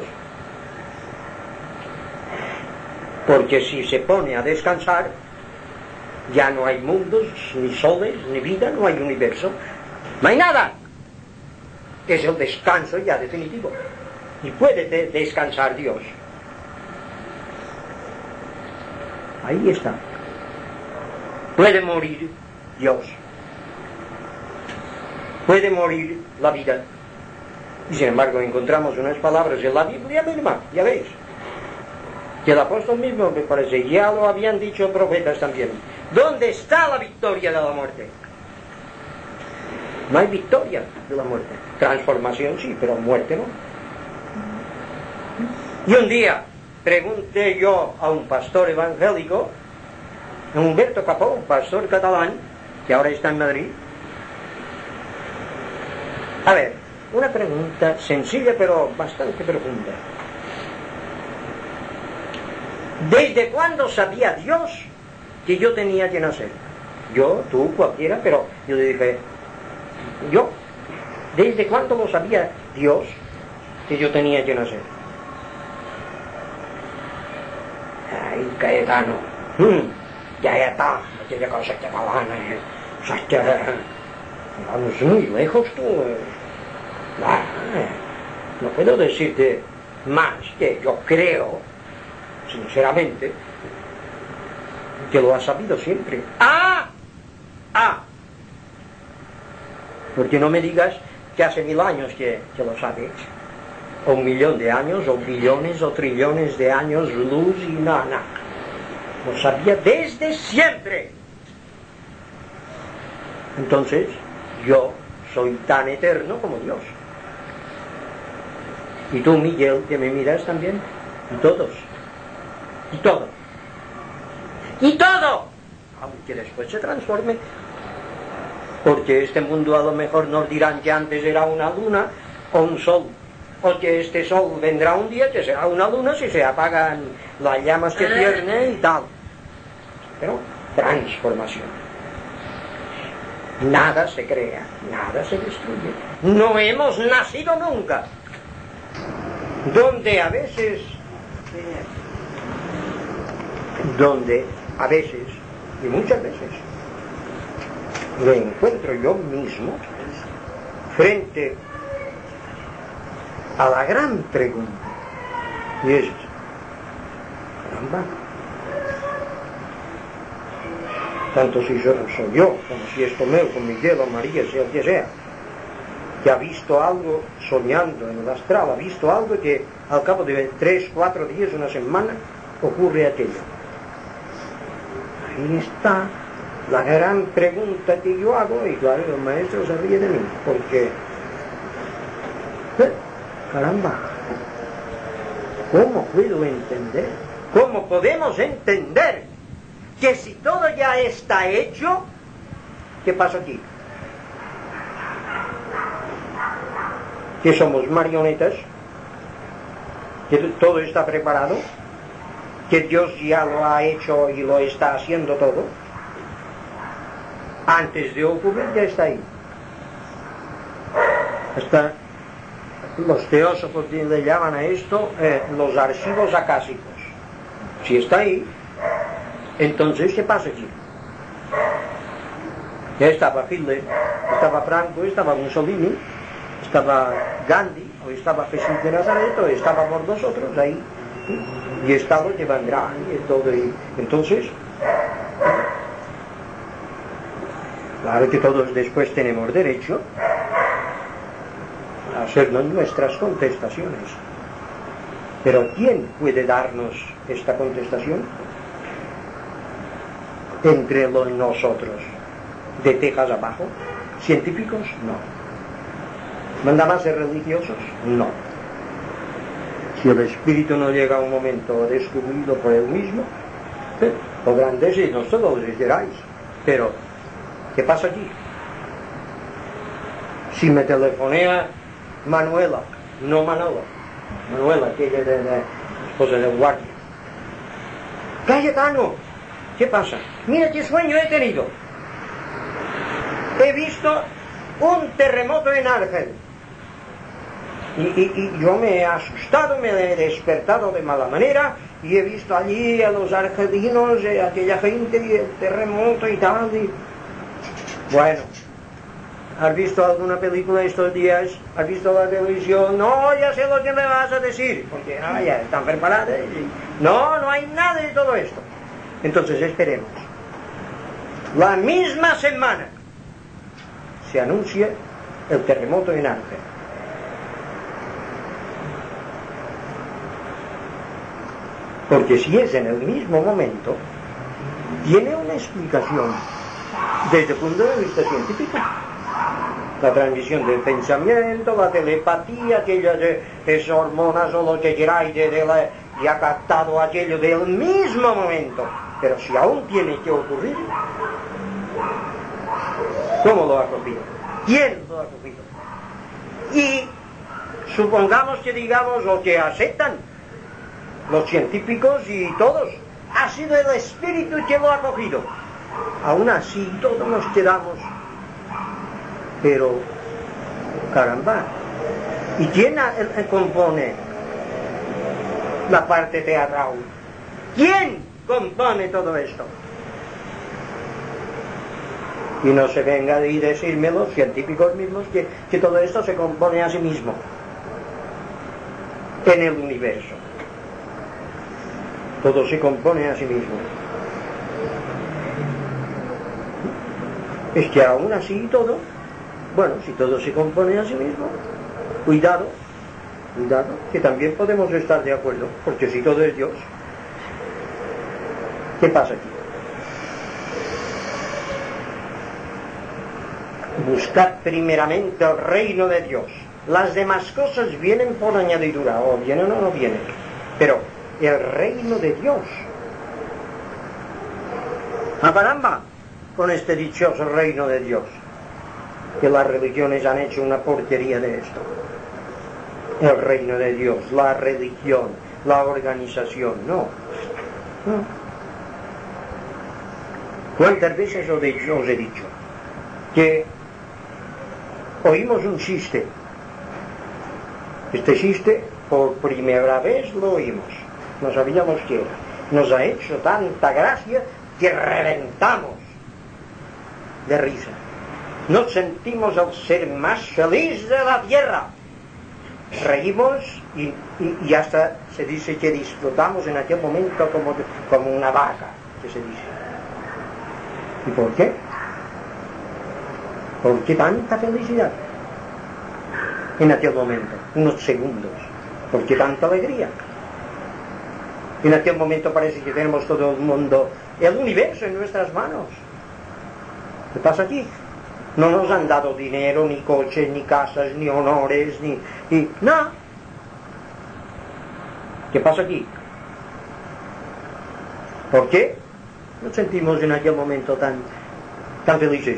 Porque si se pone a descansar, ya no hay mundos, ni soles, ni vida, no hay universo, no hay nada. Es el descanso ya definitivo. Y puede de- descansar Dios. Ahí está. Puede morir Dios. Puede morir la vida. Y sin embargo encontramos unas palabras en la Biblia misma, ya veis. Que el apóstol mismo, me parece, ya lo habían dicho profetas también. ¿Dónde está la victoria de la muerte? No hay victoria de la muerte. Transformación sí, pero muerte no. Y un día pregunté yo a un pastor evangélico, Humberto Capó, un pastor catalán, que ahora está en Madrid. A ver, una pregunta sencilla pero bastante profunda. ¿Desde cuándo sabía Dios que yo tenía que nacer? yo, tú, cualquiera, pero yo le dije, yo, ¿desde cuándo lo sabía Dios que yo tenía que nacer? Ay, Cayetano, hmm, ya está, aquella cosa catalana, eh, o sea, que, vamos muy lejos tú, eh. Ah, no puedo decirte más que yo creo, sinceramente, que lo has sabido siempre. ¡Ah! ¡Ah! Porque no me digas que hace mil años que, que lo sabes, o un millón de años, o billones, o trillones de años, luz y nada, nada. Lo sabía desde siempre. Entonces, yo soy tan eterno como Dios. Y tú, Miguel, que me miras también, y todos, y todo, y todo, aunque después se transforme, porque este mundo a lo mejor nos dirán que antes era una luna o un sol, o que este sol vendrá un día que será una luna si se apagan las llamas que tiene y tal. Pero transformación. Nada se crea, nada se destruye. No hemos nacido nunca. Donde a veces, donde a veces, y muchas veces, lo encuentro yo mismo frente a la gran pregunta, y es, caramba, tanto si soy yo, como si es Tomeu, con Miguel o María, sea el que sea, que ha visto algo soñando en el astral, ha visto algo que al cabo de tres, cuatro días, una semana, ocurre aquello. Ahí está la gran pregunta que yo hago, y claro, el maestro se ríe de mí, porque, ¿eh? Caramba, ¿cómo puedo entender? ¿Cómo podemos entender que si todo ya está hecho, qué pasa aquí? Que somos marionetas, que todo está preparado, que Dios ya lo ha hecho y lo está haciendo todo. Antes de ocurrir ya está ahí. Hasta los teósofos le llaman a esto eh, los archivos acásicos. Si está ahí, entonces ¿qué pasa aquí? Ya estaba Hitler, estaba Franco, estaba Mussolini, estaba Gandhi, o estaba Jesús de Nazaret, o estábamos nosotros ahí, y está lo que vendrá, y todo. Y entonces, claro que todos después tenemos derecho a hacernos nuestras contestaciones. Pero ¿quién puede darnos esta contestación? Entre los nosotros, de Texas abajo, científicos, no. ¿Mandan a ser religiosos? No. Si el espíritu no llega a un momento descubierto por él mismo, ¿eh? podrán decirnos todo lo que queráis. Pero, ¿qué pasa aquí? Si me telefonea Manuela, no Manolo, Manuela, aquella de la esposa del guardia. Cayetano, ¿qué pasa? Mira qué sueño he tenido. He visto un terremoto en Argel. Y, y, y yo me he asustado, me he despertado de mala manera y he visto allí a los argelinos, eh, aquella gente y el terremoto y tal. Y... Bueno, ¿has visto alguna película estos días? ¿Has visto la televisión? No, ya sé lo que me vas a decir, porque ah, ya están preparadas. Y... No, no hay nada de todo esto. Entonces esperemos. La misma semana se anuncia el terremoto en Argel. Porque si es en el mismo momento, tiene una explicación desde el punto de vista científico. La transmisión del pensamiento, la telepatía, aquellas de, esas hormonas o lo que queráis, de, de la, y ha captado aquello del mismo momento. Pero si aún tiene que ocurrir, ¿cómo lo ha cogido? ¿Quién lo ha cogido? Y supongamos que digamos lo que aceptan los científicos y todos, ha sido el espíritu que lo ha cogido. aún así todos nos quedamos, pero caramba, ¿y quién compone la parte teatral? ¿Quién compone todo esto? Y no se venga y decirme los científicos mismos que, que todo esto se compone a sí mismo en el universo. Todo se compone a sí mismo. Es que aún así todo, bueno, si todo se compone a sí mismo, cuidado, cuidado, que también podemos estar de acuerdo, porque si todo es Dios, ¿qué pasa aquí? Buscad primeramente el reino de Dios. Las demás cosas vienen por añadidura, o vienen o no vienen, pero el reino de Dios. ¡Ah, caramba! Con este dichoso reino de Dios, que las religiones han hecho una porquería de esto. El reino de Dios, la religión, la organización, no. no. ¿Cuántas veces os he dicho, os he dicho que oímos un chiste? Este chiste por primera vez lo oímos, no sabíamos qué era, nos ha hecho tanta gracia que reventamos de risa, nos sentimos el ser más feliz de la tierra, reímos y, y, y hasta se dice que disfrutamos en aquel momento como, como una vaca, que se dice. ¿Y por qué? ¿Por qué tanta felicidad en aquel momento? Unos segundos. ¿Por qué tanta alegría? En aquel momento parece que tenemos todo el mundo, el universo en nuestras manos. ¿Qué pasa aquí? No nos han dado dinero, ni coches, ni casas, ni honores, ni... ni nada. ¿Qué pasa aquí? ¿Por qué nos sentimos en aquel momento tan, tan felices?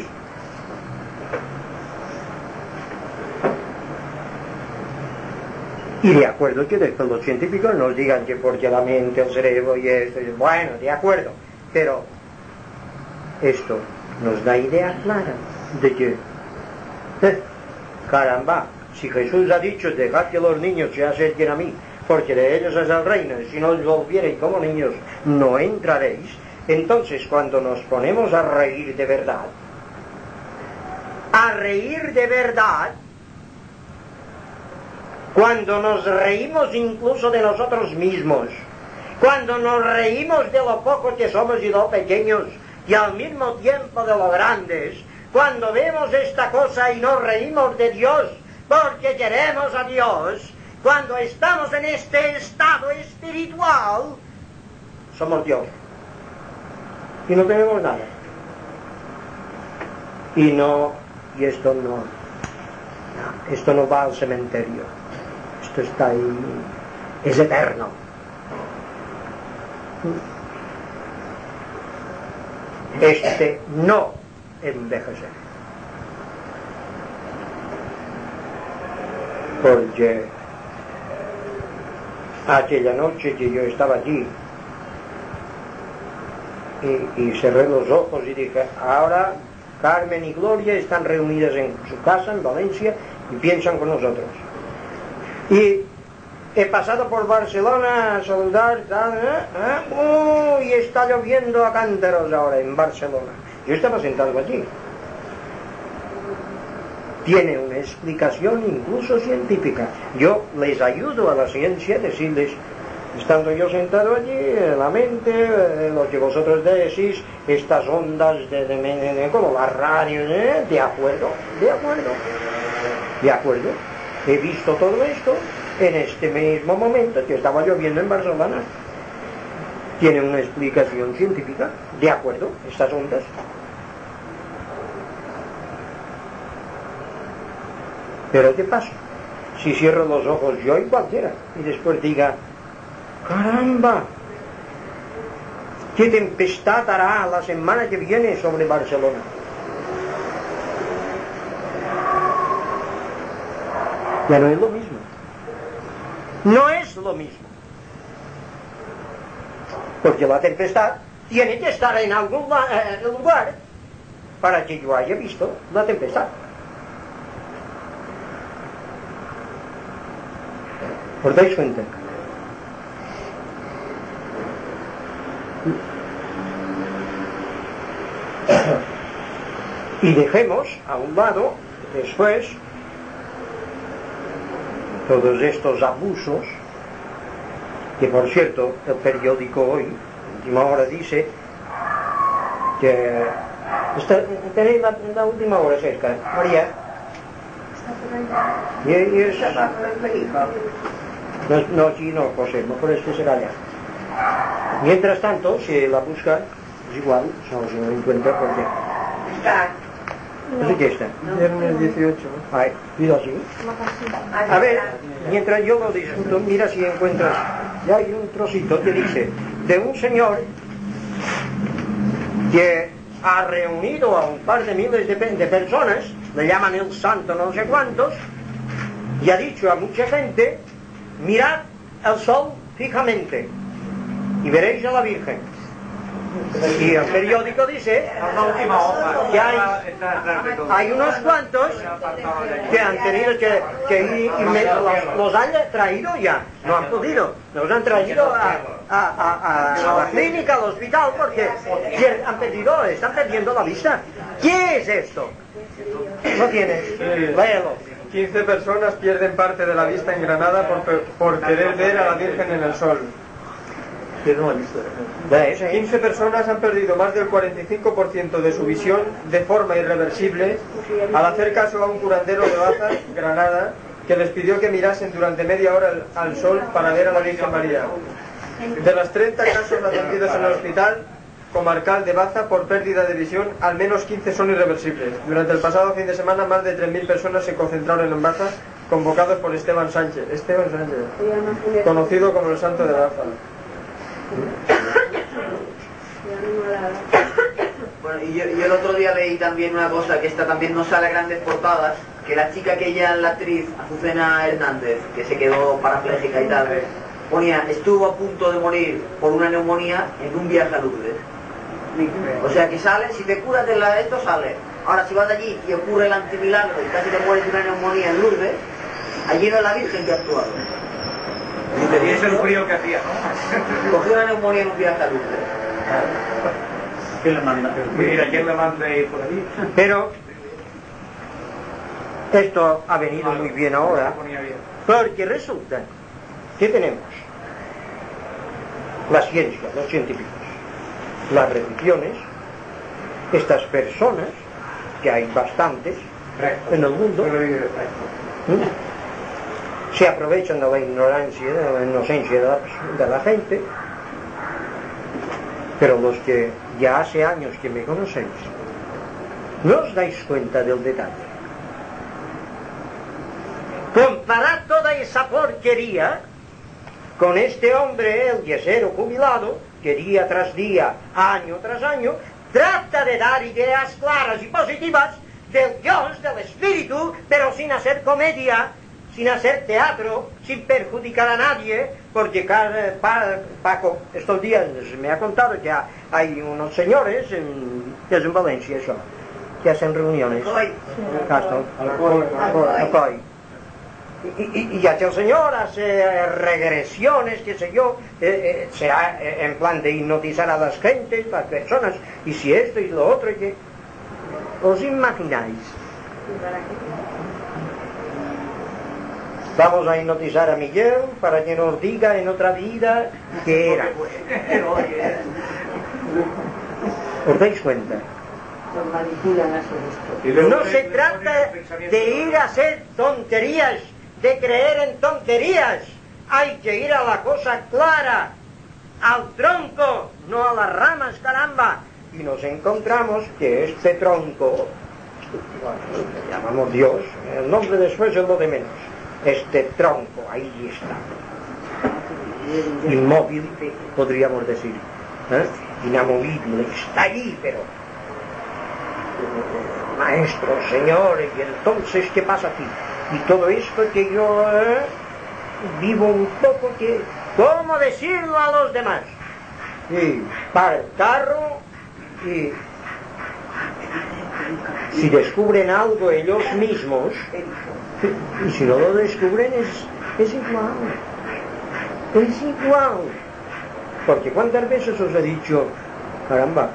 Y de acuerdo que después los científicos nos digan que porque la mente, el cerebro y esto, y bueno, de acuerdo, pero esto nos da idea clara de que, eh, caramba, si Jesús ha dicho dejad que los niños se acerquen a mí, porque de ellos es el reino, y si no os volviereis como niños, no entraréis. Entonces, cuando nos ponemos a reír de verdad, a reír de verdad, cuando nos reímos incluso de nosotros mismos, cuando nos reímos de lo poco que somos y lo pequeños, y al mismo tiempo de lo grandes, cuando vemos esta cosa y nos reímos de Dios, porque queremos a Dios, cuando estamos en este estado espiritual, somos Dios. Y no tenemos nada. Y no, y esto no, no esto no va al cementerio. Esto está ahí, es eterno. Este no envejecer. Porque aquella noche que yo estaba allí y, y cerré los ojos y dije, ahora Carmen y Gloria están reunidas en su casa en Valencia y piensan con nosotros. Y he pasado por Barcelona a saludar, ¿eh? ¿Eh? Uy, está lloviendo a cántaros ahora en Barcelona. Yo estaba sentado allí. Tiene una explicación incluso científica. Yo les ayudo a la ciencia a decirles, estando yo sentado allí, en la mente, eh, lo que vosotros decís, estas ondas de, de, de, de como las radios, ¿eh? de acuerdo, de acuerdo, de acuerdo. He visto todo esto en este mismo momento que estaba lloviendo en Barcelona. Tiene una explicación científica, de acuerdo, estas ondas. Pero ¿qué pasa? Si cierro los ojos yo y cualquiera y después diga, caramba, ¿qué tempestad hará la semana que viene sobre Barcelona? Ya no es lo mismo. No es lo mismo. Porque la tempestad tiene que estar en algún eh, lugar para que yo haya visto la tempestad. ¿Os dais cuenta? Y dejemos a un lado después todos estos abusos, que por cierto el periódico hoy, Última Hora, dice que está, tenéis la, la Última Hora cerca, María. Y, y es, no, no, aquí no, José, mejor este será allá. Mientras tanto, si la busca, es igual, no se lo encuentra porque Está. no sé qué está. Viernes dieciocho. Ay, mira así. A ver, mientras yo lo discuto, mira si encuentras. Ya hay un trocito que dice de un señor que ha reunido a un par de miles de, de personas, le llaman el santo no sé cuántos, y ha dicho a mucha gente: mirad el sol fijamente y veréis a la Virgen. Y el periódico dice que hay, hay unos cuantos que han tenido que, que ir, y me, los, los han traído ya, no han podido, los han traído a, a, a, a la clínica, al hospital, porque han perdido, están perdiendo la vista. ¿Qué es esto? ¿No tienes? Léelo. quince personas pierden parte de la vista en Granada por, por querer ver a la Virgen en el sol. quince personas han perdido más del cuarenta y cinco por ciento de su visión de forma irreversible al hacer caso a un curandero de Baza, Granada, que les pidió que mirasen durante media hora al, al sol para ver a la Virgen María. De los treinta casos atendidos en el hospital comarcal de Baza por pérdida de visión, al menos quince son irreversibles. Durante el pasado fin de semana, más de tres mil personas se concentraron en Baza, convocados por Esteban Sánchez, Esteban Sánchez, conocido como el Santo de Baza. Bueno, y yo, yo el otro día leí también una cosa que esta también no sale a grandes portadas, que la chica que ella, la actriz Azucena Hernández, que se quedó parapléjica y tal, ponía: estuvo a punto de morir por una neumonía en un viaje a Lourdes. O sea que sale, si te curas de la, esto sale. Ahora si vas allí y ocurre el antimilagro y casi te mueres de una neumonía en Lourdes, allí no es la Virgen que ha actuado. Y es el frío que hacía, ¿no? Cogió una neumonía en un viaje a Lourdes. ¿Quién le manda? Mira, ¿quién le manda ir por allí? Pero esto ha venido muy bien ahora, porque resulta que tenemos la ciencia, los científicos, las religiones, estas personas, que hay bastantes en el mundo, se aprovechan de la ignorancia, de la inocencia de la, de la gente, pero los que ya hace años que me conocéis, no os dais cuenta del detalle. Comparad toda esa porquería con este hombre, el yesero jubilado, que día tras día, año tras año, trata de dar ideas claras y positivas del Dios, del Espíritu, pero sin hacer comedia, sin hacer teatro, sin perjudicar a nadie, porque cada, pa, Paco estos días me ha contado que hay unos señores, en, que es en Valencia eso, que hacen reuniones. Casto, Alcoy. Y, y, y aquel señor hace regresiones, qué sé yo, eh, eh, sea, eh, en plan de hipnotizar a las gentes, las personas, y si esto y lo otro, y que os imagináis. Vamos a hipnotizar a Miguel para que nos diga en otra vida qué era. ¿Os dais cuenta? No se trata de ir a hacer tonterías, de creer en tonterías. Hay que ir a la cosa clara, al tronco, no a las ramas, caramba. Y nos encontramos que este tronco, le llamamos Dios, el nombre después es lo de menos. Este tronco, ahí está, inmóvil, podríamos decir, ¿eh? Inamovible, está allí, pero maestro, señores, y entonces ¿qué pasa aquí? Y todo esto que yo eh, vivo un poco, que ¿cómo decirlo a los demás? y para el carro, y si descubren algo ellos mismos, y si no lo descubren es, es igual, es igual. Porque cuántas veces os he dicho, caramba,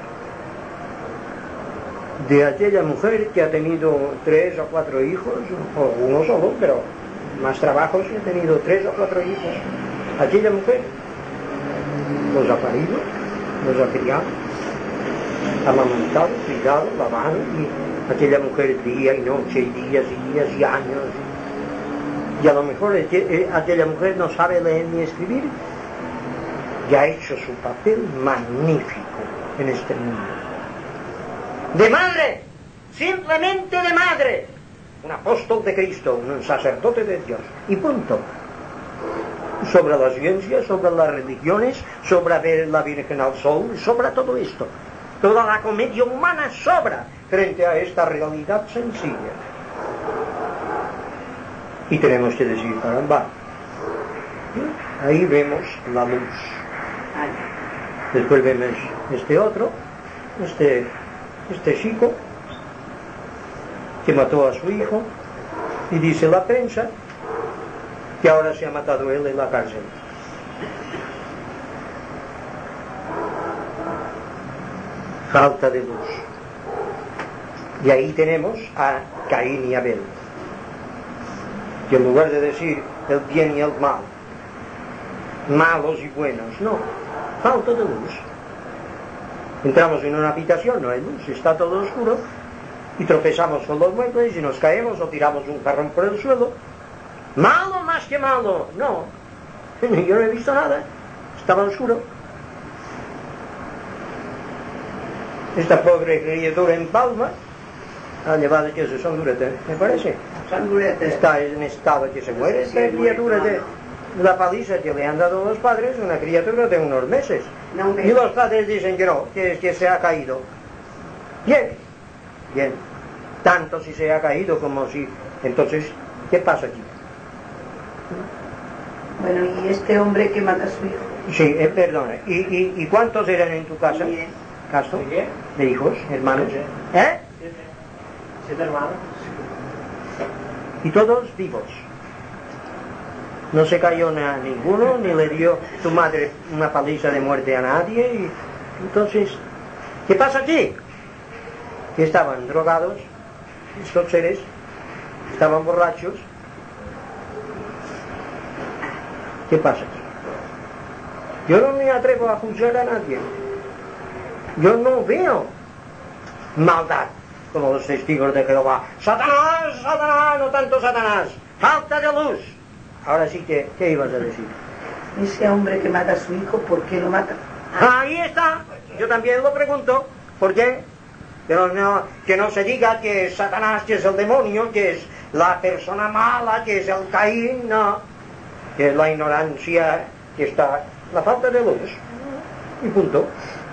de aquella mujer que ha tenido tres o cuatro hijos, o uno solo, pero más trabajos, y ha tenido tres o cuatro hijos, aquella mujer los ha parido, los ha criado, amamantado, cuidado, lavado, y aquella mujer día y noche, y días y días y años, y a lo mejor aquella mujer no sabe leer ni escribir, y ha hecho su papel magnífico en este mundo. De madre, simplemente de madre, un apóstol de Cristo, un sacerdote de Dios, y punto. Sobre la ciencia, sobre las religiones, sobre ver la Virgen al Sol, sobre todo esto. Toda la comedia humana sobra frente a esta realidad sencilla. Y tenemos que decir, caramba, ahí vemos la luz. Después vemos este otro, este, este chico, que mató a su hijo, y dice la prensa que ahora se ha matado él en la cárcel. Falta de luz. Y ahí tenemos a Caín y Abel, que en lugar de decir el bien y el mal, malos y buenos, no, falta de luz. Entramos en una habitación, no hay luz, está todo oscuro, y tropezamos con los muebles y nos caemos o tiramos un jarrón por el suelo. Malo más que malo, no, yo no he visto nada, estaba oscuro. Esta pobre criatura en Palma ha llevado que se sangurete, me parece, está en estado que se muere. Esta criatura de la paliza que le han dado los padres, una criatura de unos meses, y los padres dicen que no, que, que se ha caído. Bien, bien, tanto si se ha caído como si... Entonces, ¿qué pasa aquí? Bueno, y este hombre que mata a su hijo. Sí, eh, perdona, ¿Y, y, ¿y cuántos eran en tu casa? Bien. ¿Casto? ¿De hijos, hermanos? ¿Eh? Siete. Siete hermanos. Y todos vivos. No se cayó a ninguno, ni le dio tu madre una paliza de muerte a nadie. Y entonces, ¿qué pasa aquí? Que estaban drogados, estos seres, estaban borrachos. ¿Qué pasa aquí? Yo no me atrevo a juzgar a nadie. Yo no veo maldad como los testigos de Jehová. ¡Satanás, Satanás, no tanto Satanás! ¡Falta de luz! Ahora sí que, ¿qué ibas a decir? Ese hombre que mata a su hijo, ¿por qué lo mata? Ahí está. Yo también lo pregunto. ¿Por qué? Que no, no, que no se diga que es Satanás, que es el demonio, que es la persona mala, que es el Caín, no. Que es la ignorancia, que está la falta de luz. Y punto.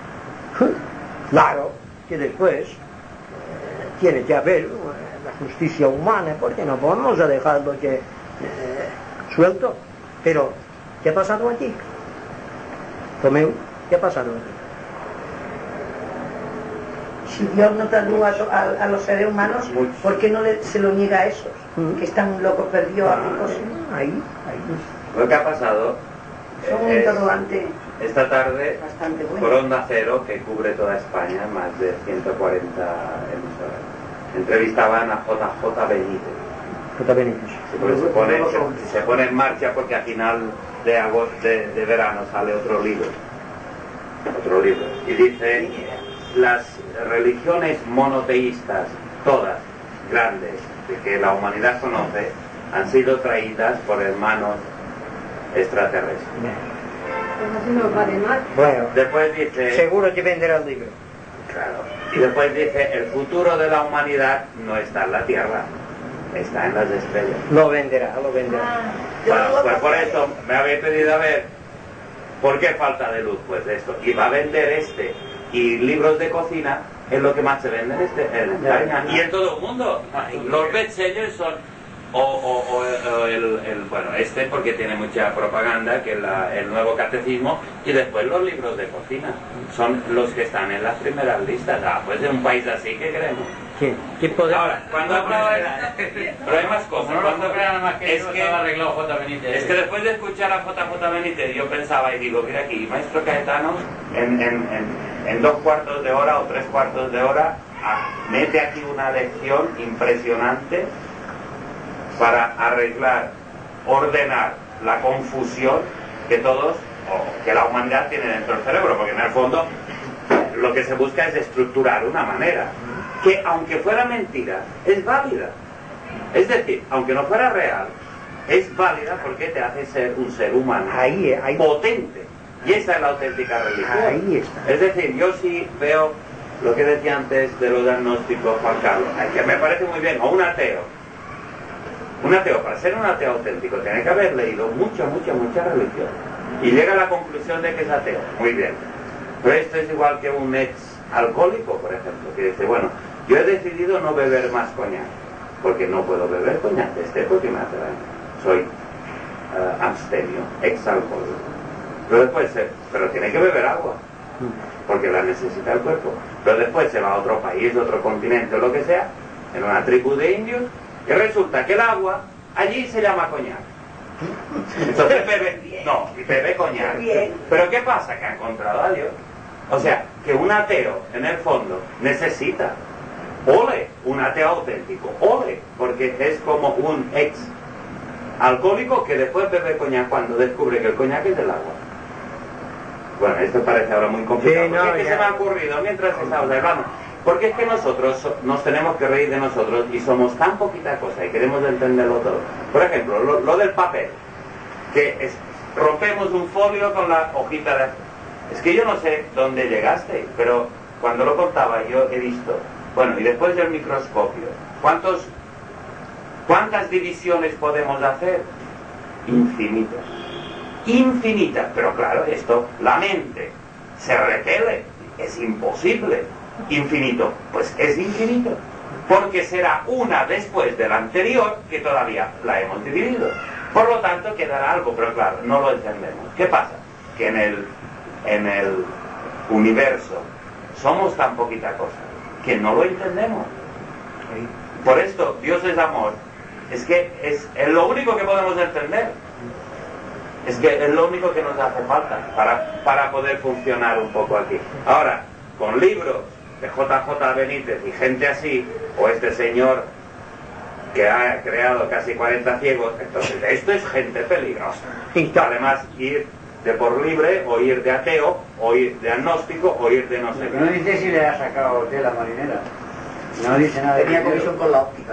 Claro que después eh, tiene que haber eh, la justicia humana, porque no podemos dejarlo que eh, suelto. Pero, ¿qué ha pasado aquí? Tomeu, ¿qué ha pasado aquí? Si Dios no da luz a, a, a los seres humanos, ¿por qué no le, se lo niega a esos? ¿Mm? Que están locos, perdidos, africanos. Ahí, ahí. Lo que ha pasado Son un es, interrogante esta tarde, bastante bueno. por Onda Cero, que cubre toda España, más de ciento cuarenta emisoras, entrevistaban a J J Benítez. J. Benítez. Se, se, pone, se, se pone en marcha porque a final de, agosto, de, de verano sale otro libro. Otro libro. Y dice, las religiones monoteístas, todas grandes, de que la humanidad conoce, han sido traídas por hermanos extraterrestres. Bueno, después dice... seguro que venderá el libro. Claro. Y después dice, el futuro de la humanidad no está en la Tierra, está en las estrellas. Lo venderá, lo venderá. Bueno, pues por eso me habéis pedido a ver, ¿por qué falta de luz? Pues esto. Y va a vender este. Y libros de cocina es lo que más se vende en, este, en España. Y en todo el mundo. Los bestsellers son o, o, o, o el, el, bueno, este porque tiene mucha propaganda, que la, el nuevo catecismo, y después los libros de cocina, son los que están en las primeras listas. Ah, pues de un país así, ¿qué queremos? ¿Qué? ¿Qué poder? Ahora, cuando hablaba de... Pero hay más cosas. No, cuando no crean más que es eso que estaba arreglado J. Benítez. Es que después de escuchar a J J. Benítez, yo pensaba y digo, mira aquí, Maestro Caetano, en, en, en, en dos cuartos de hora o tres cuartos de hora, ah, mete aquí una lección impresionante para arreglar, ordenar la confusión que todos, o que la humanidad tiene dentro del cerebro, porque en el fondo lo que se busca es estructurar una manera que, aunque fuera mentira, es válida. Es decir, aunque no fuera real, es válida porque te hace ser un ser humano ahí, ahí. potente. Y esa es la auténtica religión. Ahí está. Es decir, yo sí veo lo que decía antes de los agnósticos, Juan Carlos, que me parece muy bien, o un ateo. Un ateo, para ser un ateo auténtico, tiene que haber leído mucha, mucha, mucha religión. Y llega a la conclusión de que es ateo. Muy bien. Pero esto es igual que un ex alcohólico, por ejemplo, que dice, bueno, yo he decidido no beber más coñac, porque no puedo beber coñac, este porque me hace daño. Soy uh, abstemio, ex alcohólico. Pero después, se, pero tiene que beber agua, porque la necesita el cuerpo. Pero después se va a otro país, otro continente o lo que sea, en una tribu de indios, y resulta que el agua allí se llama coñac. Entonces bebe, no, bebe coñac. Pero ¿qué pasa? Que ha encontrado a Dios. O sea, que un ateo, en el fondo, necesita, ole, un ateo auténtico, ole, porque es como un ex alcohólico que después bebe coñac cuando descubre que el coñac es del agua. Bueno, esto parece ahora muy complicado, Sí, no, porque es que ya. se me ha ocurrido mientras estaba observando. Porque es que nosotros nos tenemos que reír de nosotros y somos tan poquita cosa y queremos entenderlo todo. Por ejemplo, lo, lo del papel, que es, rompemos un folio con la hojita de... Es que yo no sé dónde llegaste, pero cuando lo contaba yo he visto, bueno, y después del microscopio, ¿cuántos, ¿cuántas divisiones podemos hacer? Infinitas. Infinitas, pero claro, esto, la mente se repele, es imposible. Infinito, pues es infinito, porque será una después de la anterior que todavía la hemos dividido. Por lo tanto quedará algo, pero claro, no lo entendemos. ¿Qué pasa? Que en el, en el universo somos tan poquita cosa que no lo entendemos. Por esto, Dios es amor. Es que es, es lo único que podemos entender. Es que es lo único que nos hace falta para, para poder funcionar un poco aquí. Ahora, con libros de J J Benítez y gente así, o este señor que ha creado casi cuarenta ciegos, entonces esto es gente peligrosa. Además, ir de por libre, o ir de ateo, o ir de agnóstico, o ir de no sé qué. No dice si le ha sacado tela marinera. No dice nada de Tenía dinero. comisión con la óptica.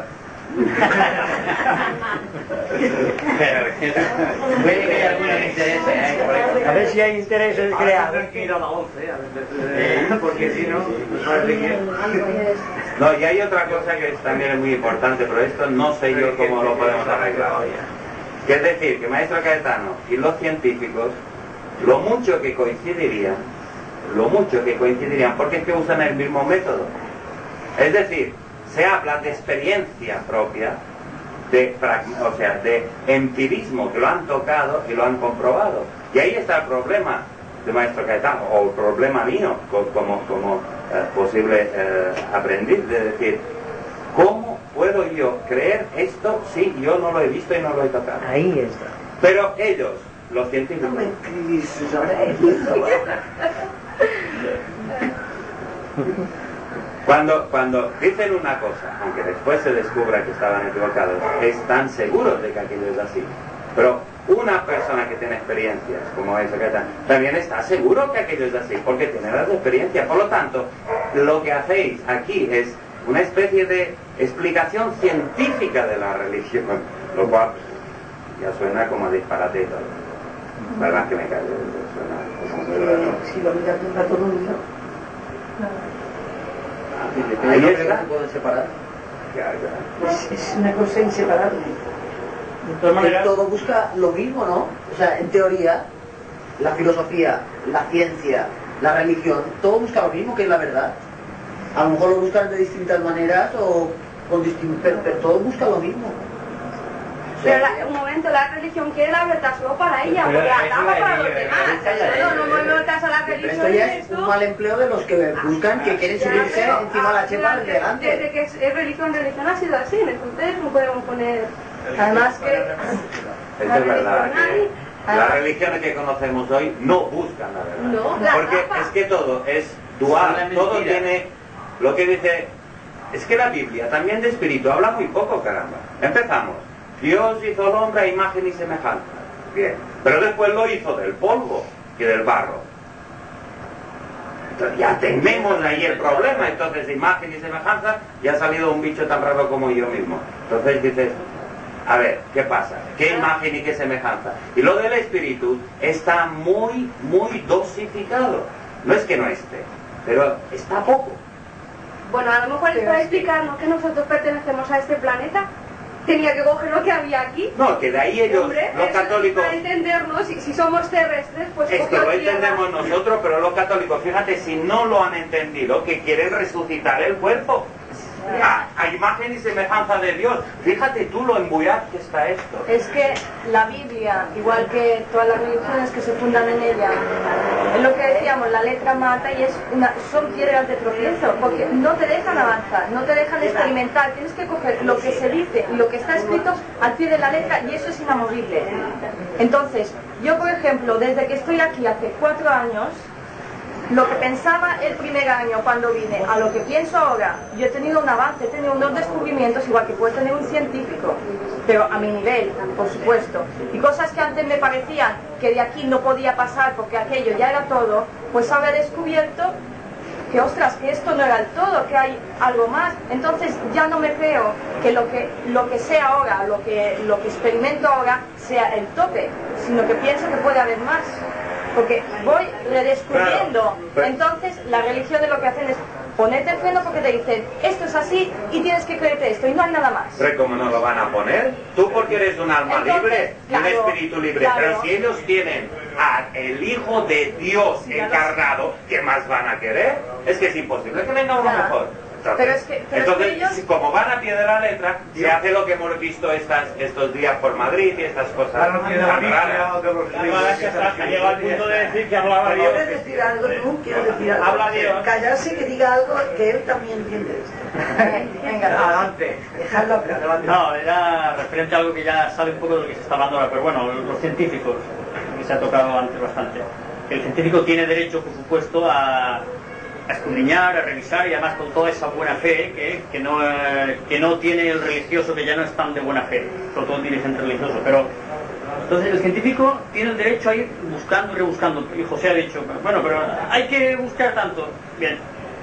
Puede que haya algunos intereses, ¿eh? Por ahí. A ver si hay intereses creados. Ir a la once, porque si no, no parece que... No, y hay otra cosa que es- también es muy importante, pero esto no sé yo cómo lo podemos arreglar hoy. Que es decir, que Maestro Caetano y los científicos, lo mucho que coincidirían, lo mucho que coincidirían, porque es que usan el mismo método. Es decir, se habla de experiencia propia, de, prag- o sea, de empirismo, que lo han tocado y lo han comprobado. Y ahí está el problema de Maestro Caetano, o el problema mío, co- como, como eh, posible eh, aprendiz, de decir, ¿cómo puedo yo creer esto si yo no lo he visto y no lo he tocado? Ahí está. Pero ellos, los científicos... No me escribís ahora. Cuando, cuando dicen una cosa, aunque después se descubra que estaban equivocados, están seguros de que aquello es así. Pero una persona que tiene experiencias, como eso que está, también está seguro que aquello es así, porque tiene las experiencias. Por lo tanto, lo que hacéis aquí es una especie de explicación científica de la religión, lo cual ya suena como disparate y todo. ¿Verdad que me callo? Suena como muy raro. Si lo miras de un rato no mira. Ahí Ahí no está. se pueden separar. Ya, ya. Es, es una cosa inseparable. De todas Que maneras, todo busca lo mismo, ¿no? O sea, en teoría, la filosofía, la ciencia, la religión, todo busca lo mismo, que es la verdad. A lo mejor lo buscan de distintas maneras o con distin- pero, pero todo busca lo mismo. Pero la, un momento, la religión quiere la verdad solo para ella, Pero porque la es dama la para los religión, demás. es la No, no religión. me metas a la Pero religión esto ya en es esto. un mal empleo de los que buscan, que quieren subirse Pero, encima de la ah, chepa durante- delante. Desde que es, es religión, religión ha sido así, entonces no podemos poner... Además que Esto es verdad, que las religiones que conocemos hoy no buscan la verdad. No, la Porque tapa. es que todo es Son dual, la todo mentira. tiene lo que dice. Es que la Biblia también de espíritu habla muy poco, caramba. Empezamos. Dios hizo al hombre a imagen y semejanza. Bien. Pero después lo hizo del polvo y del barro. Entonces ya tenemos ahí el problema. Entonces, de imagen y semejanza, ya ha salido un bicho tan raro como yo mismo. Entonces dices, a ver, ¿qué pasa? ¿Qué imagen y qué semejanza? Y lo del espíritu está muy, muy dosificado. No es que no esté, pero está poco. Bueno, a lo mejor es para explicarnos que nosotros pertenecemos a este planeta. Tenía que coger lo que había aquí. No, que de ahí ellos, Hombre, los eso católicos... Para entendernos, si, si somos terrestres, pues... Esto cogió lo tierra. entendemos nosotros, pero los católicos, fíjate, si no lo han entendido, que quieren resucitar el cuerpo. A, a imagen y semejanza de Dios. Fíjate tú lo embullado que está esto. es que la Biblia, igual que todas las religiones que se fundan en ella, es lo que decíamos, la letra mata y es una, son piedras de tropiezo, porque no te dejan avanzar, no te dejan experimentar, tienes que coger lo que se dice y lo que está escrito al pie de la letra y eso es inamovible. Entonces, yo por ejemplo, desde que estoy aquí hace cuatro años, lo que pensaba el primer año cuando vine a lo que pienso ahora, yo he tenido un avance, he tenido unos descubrimientos igual que puede tener un científico, pero a mi nivel, por supuesto. Y cosas que antes me parecían que de aquí no podía pasar porque aquello ya era todo, pues ahora he descubierto que ostras, que esto no era el todo, que hay algo más. Entonces ya no me creo que lo que, lo que sé ahora, lo que, lo que experimento ahora sea el tope, sino que pienso que puede haber más. Porque voy redescubriendo. Claro, pero... Entonces, las religiones lo que hacen es ponerte el freno porque te dicen, esto es así y tienes que creerte esto y no hay nada más. Pero ¿cómo no lo van a poner? Tú porque eres un alma Entonces, libre, claro, un espíritu libre. claro. Pero si ellos tienen al Hijo de Dios encarnado, ¿qué más van a querer? Es que es imposible que venga uno Ya. mejor. Entonces, Pero es que- pero es entonces que ellos- si como van a pie de la letra, se hace lo que hemos visto estas, estos días por Madrid y estas cosas Van a pie de la tan Biblia raras. o de los La libros verdad es que que están ha llegado al punto de decir que hablaba Dios. ¿Quieres decir algo tú? ¿Quieres decir algo? Habla Dios. Callarse que diga algo que él también entiende esto. Venga, Adelante. Dejadlo hablar. No, era referente a algo que ya sabe un poco de lo que se está hablando ahora, pero bueno, los científicos, que se ha tocado antes bastante. El científico tiene derecho, por supuesto, a, a escudriñar, a revisar y además con toda esa buena fe que, que, no, eh, que no tiene el religioso, que ya no es tan de buena fe, sobre todo el dirigente religioso. Pero entonces el científico tiene el derecho a ir buscando y rebuscando. Y José ha dicho, bueno, pero hay que buscar tanto. Bien.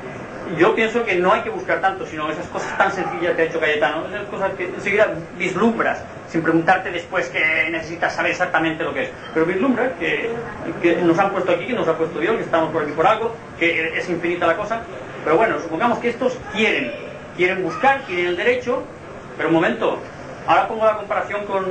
Yo pienso que no hay que buscar tanto, sino esas cosas tan sencillas que ha dicho Cayetano, esas cosas que enseguida vislumbras, sin preguntarte después que necesitas saber exactamente lo que es. Pero vislumbras que, que nos han puesto aquí, que nos ha puesto Dios, que estamos por aquí por algo, que es infinita la cosa. Pero bueno, supongamos que estos quieren, quieren buscar, quieren el derecho, pero un momento, ahora pongo la comparación con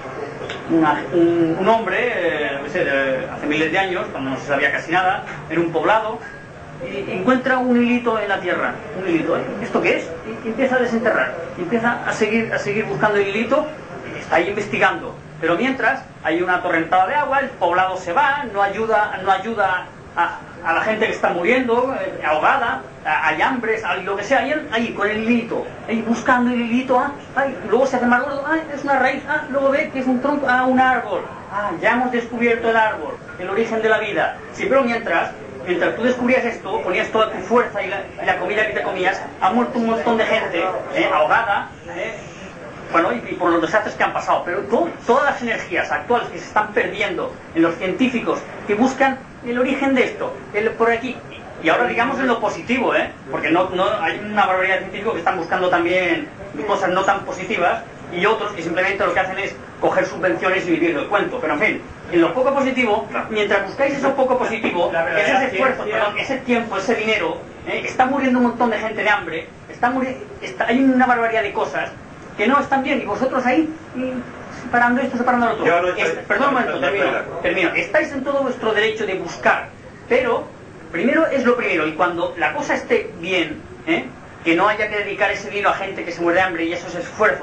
una- un, un hombre, eh, no sé, de- hace miles de años, cuando no se sabía casi nada, en un poblado, y encuentra un hilito en la tierra, un hilito, ¿eh? ¿Esto qué es? Y empieza a desenterrar, y empieza a seguir, a seguir buscando el hilito, y está ahí investigando. Pero mientras hay una torrentada de agua, el poblado se va, no ayuda, no ayuda a, a la gente que está muriendo, eh, ahogada, a- hay hambres, hay lo que sea, y él ahí con el hilito, ahí buscando el hilito, ah, ay, luego se hace más gordo, ah, es una raíz, ah, luego ve que es un tronco, ah, un árbol, ah, ya hemos descubierto el árbol, el origen de la vida. Sí, pero mientras Mientras tú descubrías esto, ponías toda tu fuerza y la, y la comida que te comías, ha muerto un montón de gente, eh, ahogada, eh, bueno, y, y por los desastres que han pasado. Pero to, todas las energías actuales que se están perdiendo en los científicos que buscan el origen de esto, el, por aquí. Y ahora digamos en lo positivo, ¿eh? Porque no, no, hay una barbaridad de científicos que están buscando también cosas no tan positivas y otros que simplemente lo que hacen es coger subvenciones y vivir del cuento. Pero en fin, en lo poco positivo, mientras buscáis eso poco positivo, ese esfuerzo, perdón, ese tiempo, ese dinero, ¿eh? Está muriendo un montón de gente de hambre, está muri- está, hay una barbaridad de cosas que no están bien y vosotros ahí mm, separando esto, separando lo otro. Yo no estoy- Es- perdón un momento, no estoy termino, de acuerdo. termino. Estáis en todo vuestro derecho de buscar, pero primero es lo primero, y cuando la cosa esté bien, ¿eh? Que no haya que dedicar ese dinero a gente que se muere de hambre y esos esfuerzos,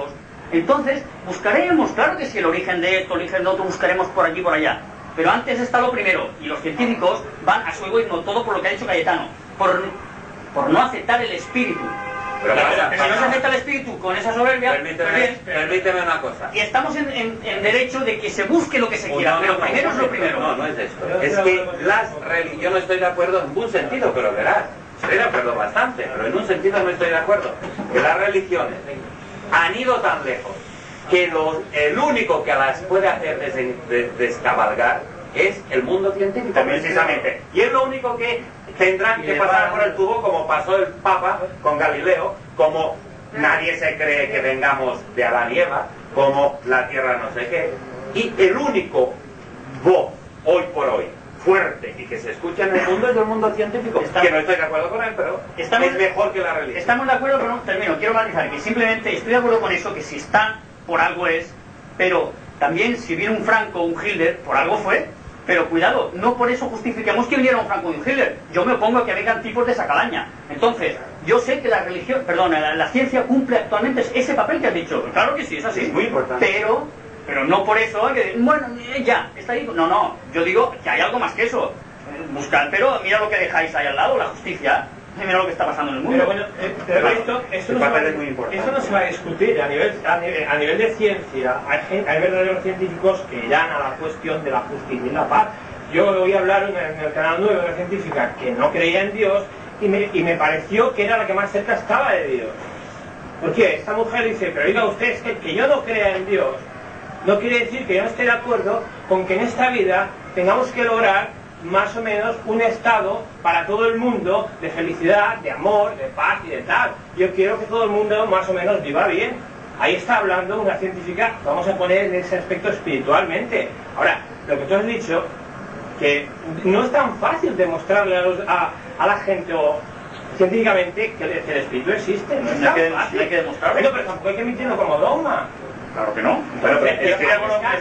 Entonces, buscaremos, claro que sí, el origen de esto, el origen de otro, buscaremos por allí, por allá. Pero antes está lo primero, y los científicos van a su egoísmo, todo por lo que ha dicho Cayetano, por, por no aceptar el espíritu. Pero, pero, pasa, pero si pasa. no se acepta el espíritu con esa soberbia, Permíteme, pues bien, permíteme una cosa. y estamos en, en, en derecho de que se busque lo que se quiera, No, no, pero no, primero no, es lo primero. No, no es esto. Es que las religiones, yo no estoy de acuerdo en ningún sentido, pero verás, estoy de acuerdo bastante, pero en un sentido no estoy de acuerdo. Que las religiones han ido tan lejos que los, el único que las puede hacer des, des, descabalgar es el mundo científico, precisamente. Y es lo único que tendrán que pasar por el tubo, como pasó el Papa con Galileo, como nadie se cree que vengamos de Adán y Eva, como la Tierra no sé qué. Y el único voz, hoy por hoy, fuerte y que se escucha en el mundo es el mundo científico. Estamos, que no estoy de acuerdo con él, pero estamos, es mejor que la religión. Estamos de acuerdo, pero no, termino, quiero matizar que simplemente estoy de acuerdo con eso, que si está, por algo es, pero también si viene un Franco o un Hitler, por algo fue. Pero cuidado, no por eso justifiquemos que viniera un Franco y un Hitler. Yo me opongo a que vengan tipos de esa calaña. Entonces, yo sé que la religión, perdón, la, la ciencia cumple actualmente ese papel que has dicho. Claro que sí, es así. Es muy importante. Pero, pero no por eso hay que decir, bueno, ya, está ahí. No, no, yo digo que hay algo más que eso. Buscar, pero mira lo que dejáis ahí al lado, la justicia. Y mira lo que está pasando en el mundo. Pero bueno, eh, pero esto, esto, no se va, esto no se va a discutir a nivel, a nivel, a nivel de ciencia. Hay, hay verdaderos científicos que irán a la cuestión de la justicia y la paz. Yo oí hablar en el, en el canal nueve de una científica que no creía en Dios y me, y me pareció que era la que más cerca estaba de Dios. Porque esta mujer dice, pero oiga usted, es que, que yo no crea en Dios no quiere decir que yo no esté de acuerdo con que en esta vida tengamos que lograr más o menos un estado para todo el mundo de felicidad, de amor, de paz y de tal. Yo quiero que todo el mundo más o menos viva bien. Ahí está hablando una científica, vamos a poner en ese aspecto espiritualmente. Ahora, lo que tú has dicho, que no es tan fácil demostrarle a, los, a, a la gente o científicamente que el, que el espíritu existe. No es no tan hay que, fácil. hay que demostrarlo. Bueno, pero tampoco hay que emitirlo como dogma. Claro que no. Bueno, pero Pero es que, es que-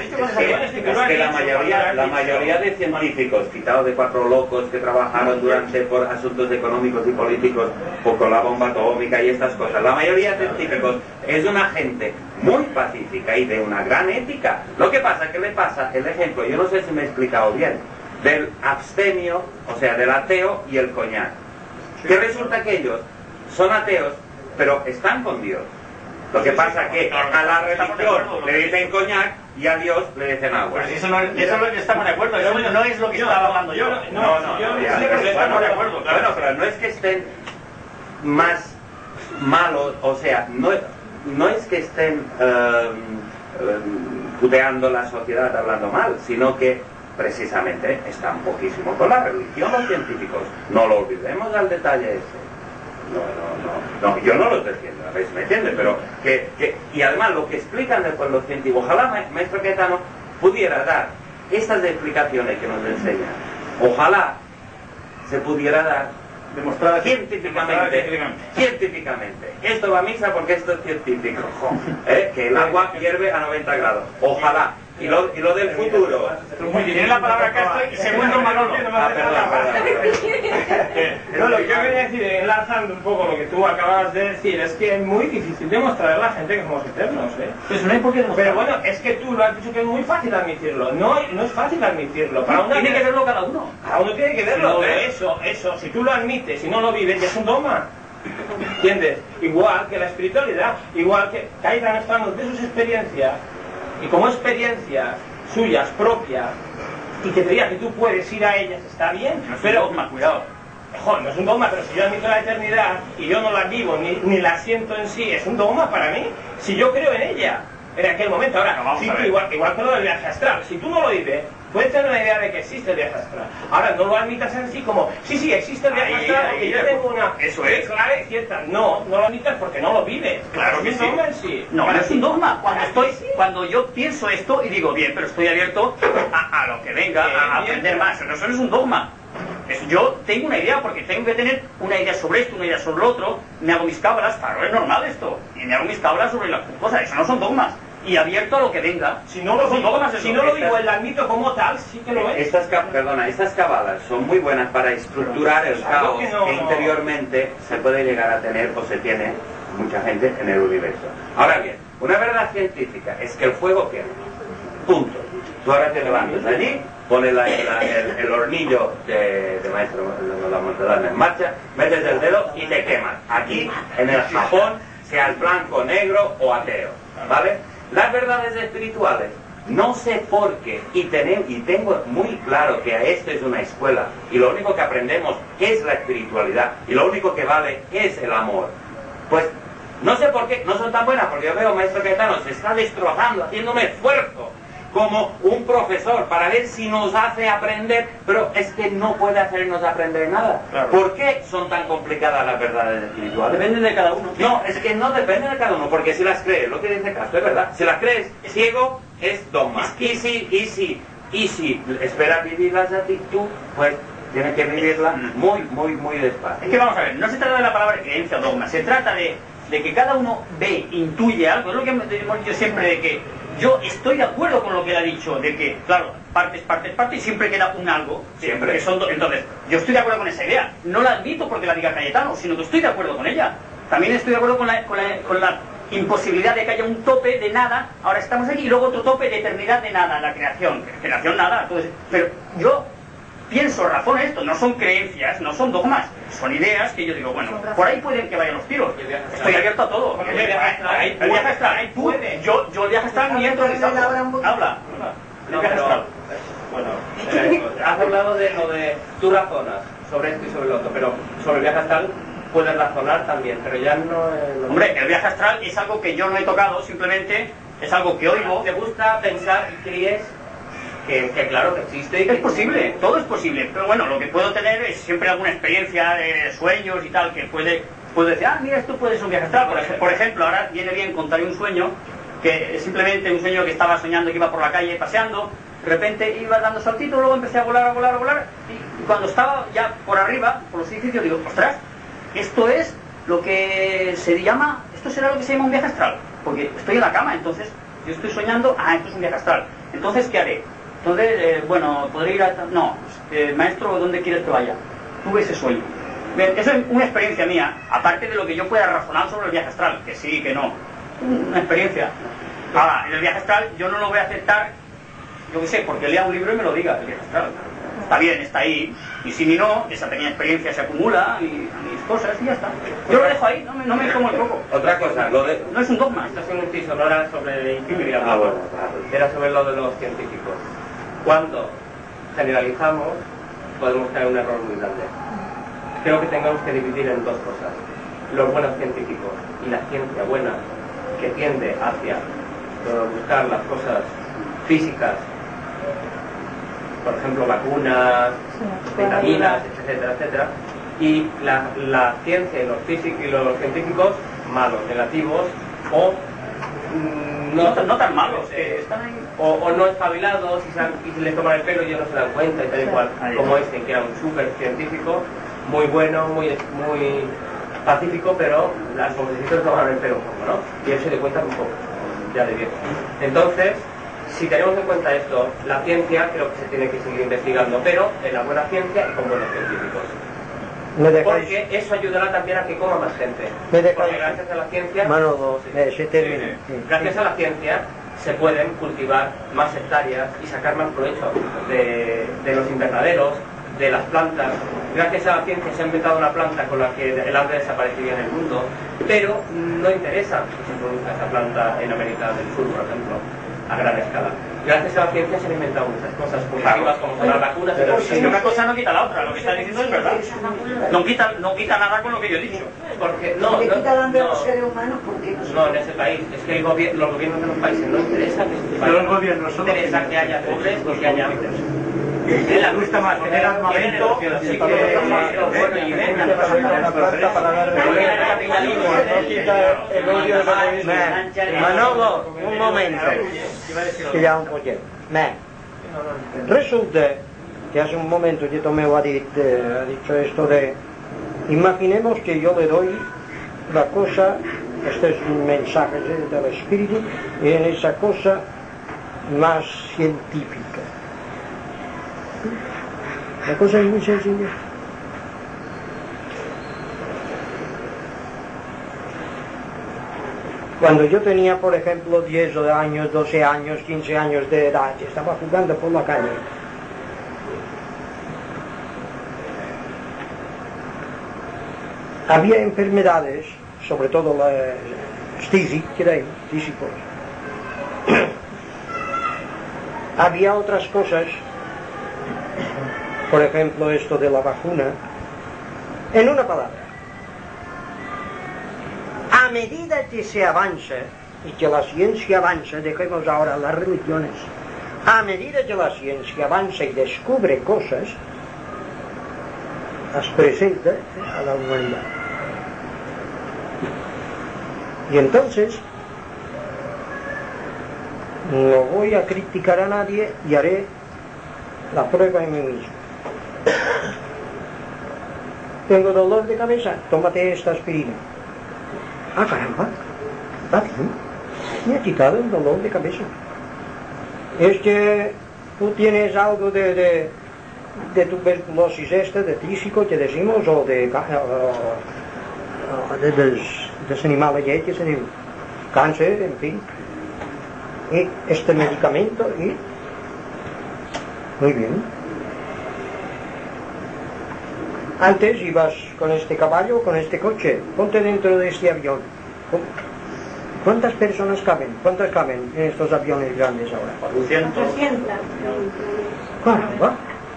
es que, es que la mayoría, la mayoría de científicos, quitados de cuatro locos que trabajaron durante por asuntos económicos y políticos, o con la bomba atómica y estas cosas, la mayoría de científicos es una gente muy pacífica y de una gran ética. Lo que pasa, que le pasa el ejemplo, yo no sé si me he explicado bien, del abstemio, o sea, del ateo y el coñac. Que resulta que ellos son ateos, pero están con Dios. Lo que pasa es que a la religión le dicen coñac y a Dios le dicen agua. Pues eso no es, eso no es que estamos de acuerdo, eso no es lo que estaba hablando yo. No, no, no, ya, sí, pero estamos de acuerdo, claro. Bueno, pero no es que estén más malos, o sea, no, no es que estén eh, eh, puteando la sociedad hablando mal, sino que precisamente están poquísimo con la religión los científicos. No lo olvidemos al detalle ese. No, no, no, no, yo no los defiendo, a veces me entiende, pero que, que, y además lo que explican después los científicos, ojalá ma maestro Cayetano pudiera dar estas explicaciones que nos enseñan, ojalá se pudiera dar demostrada científicamente, científicamente, científicamente. Esto va a misa porque esto es científico, ¿eh? Que el agua hierve a noventa grados, ojalá. Y lo, y lo del futuro. Tiene la palabra Castro y segundo Manolo. Ah, perdón, perdón. No, lo que yo quería decir, enlazando un poco lo que tú acabas de decir, es que es muy difícil demostrar a la gente que somos eternos, ¿eh? Pues no hay por qué Pero bueno, es que tú lo has dicho que es muy fácil admitirlo. No, no es fácil admitirlo. Para una tiene que verlo cada uno. Cada uno tiene que verlo. Si no, pero ¿eh? eso, eso, si tú lo admites y no lo vives, ya es un dogma. ¿Entiendes? Igual que la espiritualidad, igual que Cayetano está hablando de sus experiencias. Y como experiencias suyas, propias, y que te diga que tú puedes ir a ellas, está bien, No es pero... un dogma, cuidado. Joder, no es un dogma, pero si yo admito la eternidad y yo no la vivo, ni, ni la siento en sí, es un dogma para mí, si yo creo en ella, en aquel momento. Ahora, no, vamos si a tú, ver. igual, igual que lo del viaje astral, si tú no lo vives, puedes tener una idea de que existe el viaje astral. Ahora, no lo admitas en sí como, sí, sí, existe el viaje Ahí, astral, ahí, porque yo ahí, tengo una... eso es. clara y cierta. No, no lo admitas porque no lo vives. Claro que es sí. un dogma en sí. No, Para no es ti. un dogma. Cuando Para estoy, ti sí. cuando yo pienso esto y digo, bien, pero estoy abierto a, a lo que venga, Bien, a bien, aprender pero- más. Eso no es un dogma. Es- yo tengo una idea, porque tengo que tener una idea sobre esto, una idea sobre lo otro, me hago mis cabras, claro, es normal esto, y me hago mis cabras sobre las cosas, eso no son dogmas. Y abierto a lo que venga. Si no lo, son dogmas, si eso. no lo Estas- digo, el admito como tal, sí que lo es. Estas, ca- perdona, estas cabalas son muy buenas para estructurar el Claro caos que no, que no. interiormente se puede llegar a tener o se tiene mucha gente en el universo. Ahora bien, Una verdad científica es que el fuego quema. Punto. Tú ahora te levantas allí, pones la, la, el, el hornillo de, de maestro la Montedana en marcha, metes el dedo y te quemas. Aquí, en el Japón, seas blanco, negro o ateo, ¿vale? Las verdades espirituales, no sé por qué, y, tenem, y tengo muy claro que esto es una escuela, y lo único que aprendemos es la espiritualidad, y lo único que vale es el amor. Pues, no sé por qué, no son tan buenas, porque yo veo maestro Cayetano se está destrozando, haciendo un esfuerzo como un profesor para ver si nos hace aprender, pero es que no puede hacernos aprender nada. Claro. ¿Por qué son tan complicadas las verdades espirituales? Depende de cada uno. No, es que no depende de cada uno, porque si las crees, lo que dice Castro es verdad, si las crees ciego es dogma. Es que... Y si, y si, y si esperas vivirlas a ti, tú, pues tienes que vivirlas muy, muy, muy despacio. Es que vamos a ver, no se trata de la palabra creencia o dogma, se trata de, de que cada uno ve, intuye algo, es lo que hemos dicho siempre de que yo estoy de acuerdo con lo que él ha dicho, de que, claro, partes, partes, partes, y siempre queda un algo. Siempre. Que son do... Entonces, yo estoy de acuerdo con esa idea. No la admito porque la diga Cayetano, sino que estoy de acuerdo con ella. También estoy de acuerdo con la, con la, con la imposibilidad de que haya un tope de nada, ahora estamos aquí, y luego otro tope de eternidad de nada, la creación. Creación nada. Entonces, pero yo pienso, razono esto, no son creencias, no son dogmas, son ideas que yo digo, bueno, por ahí pueden que vayan los tiros. Estoy abierto a todo. El viaje astral, tú, yo, yo el viaje astral ni entro ni salgo. Habla. No, pero, bueno, eh, has hablado de lo de tú razonas sobre esto y sobre lo otro, pero sobre el viaje astral puedes razonar también, pero ya no... Eh, Hombre, el viaje astral es algo que yo no he tocado, simplemente es algo que oigo. ¿Te gusta pensar y crees que, que claro que existe? Y que es posible, todo es posible, pero bueno, lo que puedo tener es siempre alguna experiencia de sueños y tal, que puede, puedo decir, ah, mira, esto puede ser un viaje astral. Por, ej por ejemplo, ahora viene bien contar un sueño, que es simplemente un sueño que estaba soñando que iba por la calle paseando, de repente iba dando saltitos, luego empecé a volar, a volar, a volar, y cuando estaba ya por arriba, por los edificios, digo, ostras, esto es lo que se llama, esto será lo que se llama un viaje astral, porque estoy en la cama, entonces yo estoy soñando, ah, esto es un viaje astral, entonces, ¿qué haré? Entonces, eh, bueno, podré ir a... No, eh, maestro, ¿dónde quieres que vaya? Tuve ese sueño. Bien, eso es una experiencia mía, aparte de lo que yo pueda razonar sobre el viaje astral, que sí, que no, una experiencia. Ahora, en el viaje astral yo no lo voy a aceptar, yo qué sé, porque lea un libro y me lo diga, el viaje astral. Está bien, está ahí, y si ni no, esa pequeña experiencia se acumula, y mis cosas, y ya está. Yo lo dejo ahí, no me, no me como el coco. Otra cosa, lo de... No es un dogma. Esta es una noticia, no era sobre intimidad. Ah, bueno, claro. Era sobre lo de los científicos. Cuando generalizamos, podemos caer en un error muy grande. Creo que tengamos que dividir en dos cosas. Los buenos científicos y la ciencia buena, que tiende hacia buscar las cosas físicas, por ejemplo, vacunas, vitaminas, etcétera, etcétera, y la, la ciencia y los, físicos, y los científicos malos, negativos, o mm, no, no, no tan malos, eh, están ahí, o, o no espabilados y se, han, y se les toman el pelo y ellos no se dan cuenta y tal y cual, como este, que era un súper científico, muy bueno, muy, muy pacífico, pero las composiciones tomaron el pelo un poco, ¿no? Y él se dio cuenta un poco, ya de viejo. Entonces, si tenemos en cuenta esto, la ciencia creo que se tiene que seguir investigando, pero en la buena ciencia y con buenos científicos. Porque eso ayudará también a que coma más gente. Porque gracias a la ciencia, Manolo, eh, se termina. sí, sí. gracias a la ciencia se pueden cultivar más hectáreas y sacar más provecho de, de los invernaderos, de las plantas. Gracias a la ciencia se ha inventado una planta con la que el hambre desaparecería en el mundo, pero no interesa que se produzca esa planta en América del Sur, por ejemplo, a gran escala. Gracias a la ciencia se han inventado muchas cosas positivas, como son las vacunas. Pero es que una cosa no quita la otra, lo que está diciendo es verdad. No quita, no quita nada con lo que yo he dicho. Porque no, le no, quita el hambre a los no, seres humanos porque no, no, en ese país, es que el gobier los gobiernos de los países no interesa que los gobiernos no interesa que haya pobres y que haya hambre. Él le gusta más tener armamento, así que bueno, y venga, una planta para dar Manolo, un momento, que ya un poquito. Me, resulta que hace un momento que Tomeo ha dicho, ha dicho esto de, imaginemos que yo le doy la cosa, este es un mensaje del espíritu, y en esa cosa más científica. La cosa es muy sencilla. Cuando yo tenía, por ejemplo, diez años, doce años, quince años de edad, estaba jugando por la calle. Había enfermedades, sobre todo la stisi, creio, tísicos. Había otras cosas, por ejemplo, esto de la vacuna. En una palabra, a medida que se avanza y que la ciencia avanza, dejemos ahora las religiones, a medida que la ciencia avanza y descubre cosas, las presenta a la humanidad. Y entonces, no voy a criticar a nadie y haré la prueba en mí mismo. Tengo dolor de cabeza, tómate esta aspirina. Ah, caramba, está bien, me ha quitado el dolor de cabeza. Es que tú tienes algo de, de, de tuberculosis esta, de tísico, que decimos, o de, o, o de, de los animales que se llaman cáncer, en fin. Y este medicamento, y muy bien. Antes ibas con este caballo, con este coche, ponte dentro de este avión. ¿Cuántas personas caben? ¿Cuántas caben en estos aviones grandes ahora? cuatrocientos. Caramba.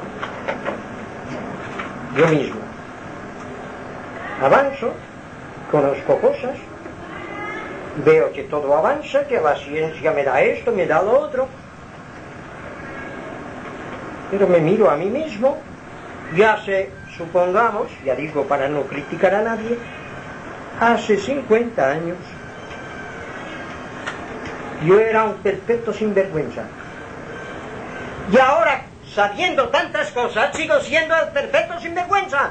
Yo mismo avanzo, conozco cosas, veo que todo avanza, que la ciencia me da esto, me da lo otro, pero me miro a mí mismo, ya sé, supongamos, ya digo para no criticar a nadie, hace cincuenta años yo era un perfecto sinvergüenza, y ahora, sabiendo tantas cosas, sigo siendo el perfecto sinvergüenza.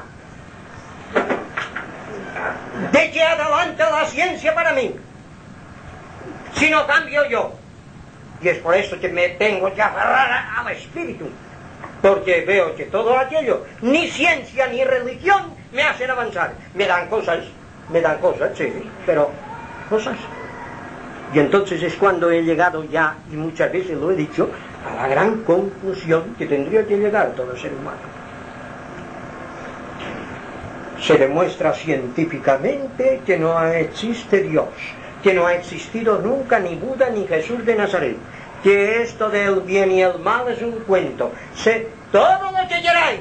¿De qué adelanta la ciencia para mí? Si no cambio yo. Y es por eso que me tengo que agarrar al espíritu, porque veo que todo aquello, ni ciencia ni religión, me hacen avanzar. Me dan cosas, me dan cosas, sí, pero cosas. Y entonces es cuando he llegado ya, y muchas veces lo he dicho, a la gran conclusión que tendría que llegar todo ser humano. Se demuestra científicamente que no existe Dios, que no ha existido nunca ni Buda ni Jesús de Nazaret, que esto del bien y el mal es un cuento. Sé todo lo que queráis.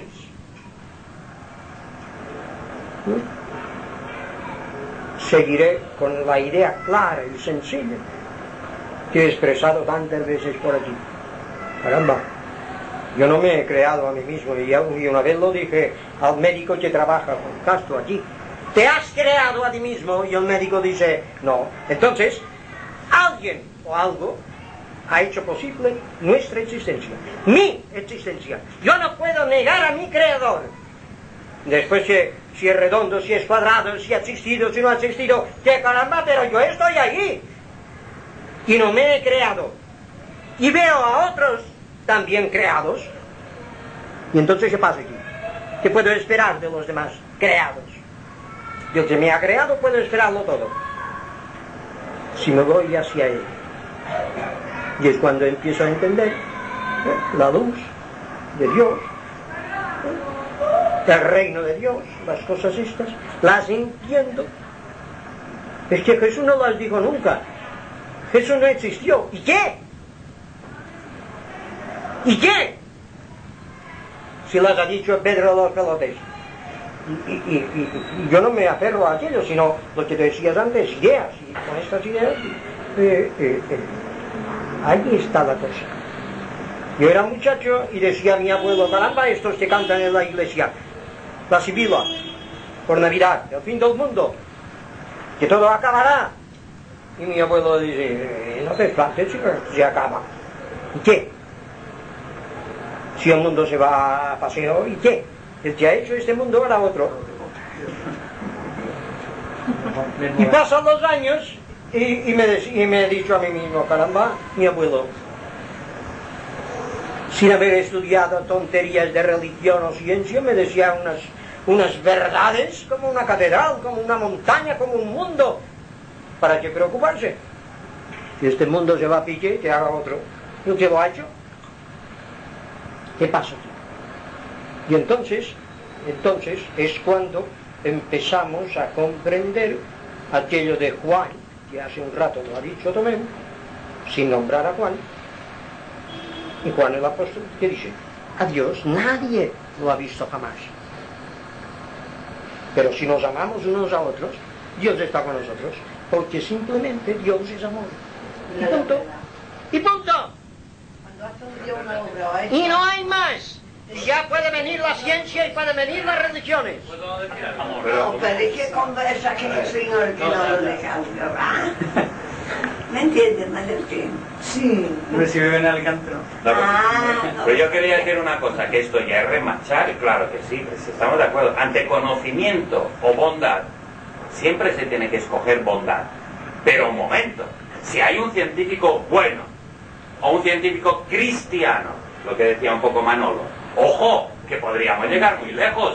¿Mm? Seguiré con la idea clara y sencilla que he expresado tantas veces por aquí. Caramba, yo no me he creado a mí mismo, y una vez lo dije al médico que trabaja con Castro aquí. Te has creado a ti mismo, y el médico dice no. Entonces, alguien o algo ha hecho posible nuestra existencia, mi existencia. Yo no puedo negar a mi creador. Después si, si es redondo, si es cuadrado, si ha existido, si no ha existido, que caramba, pero yo estoy allí y no me he creado, y veo a otros también creados. Y entonces ¿qué pasa aquí? ¿Qué puedo esperar de los demás creados? Dios que me ha creado, puedo esperarlo todo si me voy hacia él. Y es cuando empiezo a entender ¿eh? la luz de Dios, el reino de Dios, las cosas estas, las entiendo. Es que Jesús no las dijo nunca. Jesús no existió. ¿Y qué? ¿Y qué? Si las ha dicho Pedro de los Pelotes. Y, y, y, y, y yo no me aferro a aquello, sino lo que te decías antes, ideas. Y con estas ideas, eh, eh, eh, ahí está la cosa. Yo era muchacho y decía a mi abuelo, caramba, estos que cantan en la iglesia, la sibila, por Navidad, el fin del mundo, que todo acabará. Y mi abuelo dice, eh, no te espantes, se acaba. ¿Y qué? Si el mundo se va a paseo, ¿y qué? El que ha hecho este mundo era otro. Y pasan los años y, y, me, y me he dicho a mí mismo, caramba, mi abuelo, sin haber estudiado tonterías de religión o ciencia, me decía unas, unas verdades como una catedral, como una montaña, como un mundo. ¿para qué preocuparse? Si este mundo se va a pique, que haga otro. ¿Y usted lo ha hecho? ¿Qué pasa aquí? Y entonces, entonces es cuando empezamos a comprender aquello de Juan, que hace un rato lo ha dicho Tomeu, sin nombrar a Juan. Y Juan el apóstol, ¿qué dice? A Dios nadie lo ha visto jamás. Pero si nos amamos unos a otros, Dios está con nosotros, porque simplemente Dios es amor. Y punto. Y punto. Y no hay más. Ya puede venir la ciencia y pueden venir las religiones. No, pero es que conversa aquí el Señor que no lo deja hablar. ¿Me entiendes, Mallorquín? Sí. Pero si vive en Alicante, No, Ah, no. pero yo quería decir una cosa, que esto ya es remachar, y claro que sí, pues estamos de acuerdo. Ante conocimiento o bondad, siempre se tiene que escoger bondad. Pero un momento, si hay un científico bueno, o un científico cristiano, lo que decía un poco Manolo, ojo, que podríamos llegar muy lejos,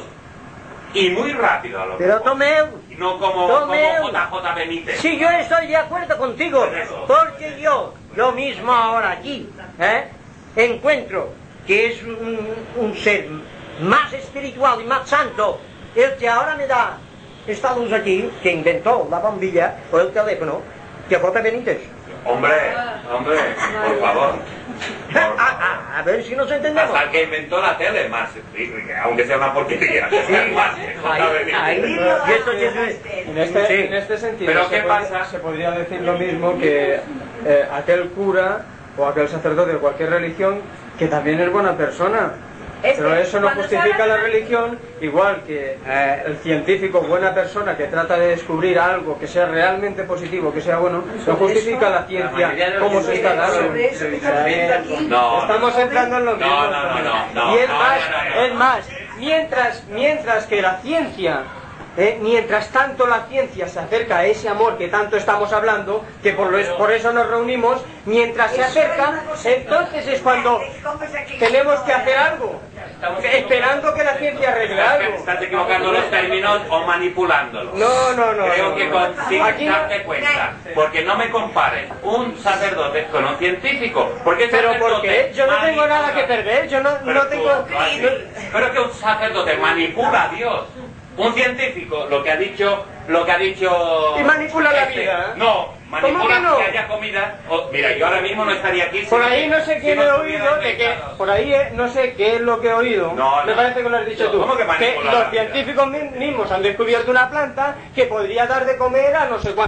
y muy rápido a lo Pero mejor. Tomeu, Y no como, Tomeu. como J J Benítez. Sí, yo estoy de acuerdo contigo, porque yo, yo mismo ahora aquí, ¿eh? encuentro que es un, un ser más espiritual y más santo el que ahora me da esta luz aquí, que inventó la bombilla o el teléfono, que J. Benítez. Hombre, hombre, por favor. Por A, favor. a- a ver si nos entendemos. Hasta el que inventó la tele, más, aunque sea una porquería, más que J. Ahí, Benítez. ahí, y esto ya es- En este, Sí. en este sentido, Pero se ¿qué podría- pasa? se podría decir lo mismo que eh, aquel cura o aquel sacerdote de cualquier religión que también es buena persona. Es Pero que eso no cuando se justifica habla la de- religión, igual que eh, el científico buena persona que trata de descubrir algo que sea realmente positivo, que sea bueno, no justifica la La ciencia mayoría de los como se está dando. Sobre eso que estamos viendo aquí. No, Estamos entrando en lo mismo. No, no, no, no, no, y es no, más, no, no, no. es más, mientras, mientras que la ciencia, eh, mientras tanto la ciencia se acerca a ese amor que tanto estamos hablando, que por, lo es- por eso nos reunimos, mientras se acerca, entonces es cuando tenemos que hacer algo, esperando que la ciencia arregle Estás, algo. estás equivocando los términos o manipulándolos. No, no, no. Creo no, que no. consigues Aquí no- darte cuenta. Porque no me compares un sacerdote con un científico. Porque el Pero sacerdote porque yo no tengo nada que manipula. perder, yo no, Pero no tú tengo... lo has dicho. Pero que un sacerdote manipula a Dios. Un científico, lo que ha dicho, lo que ha dicho. Y manipula la este, vida. No, manipula ¿Cómo que no? que haya comida. Oh, mira, yo ahora mismo no estaría aquí. si Por no- ahí no sé si qué no he estuviera oído, de que, inventado. por ahí eh, no sé qué es lo que he oído, No, me no. parece que lo has dicho No, tú, ¿cómo que manipula la los vida? científicos mi- mismos han descubierto una planta que podría dar de comer a no sé cuánto.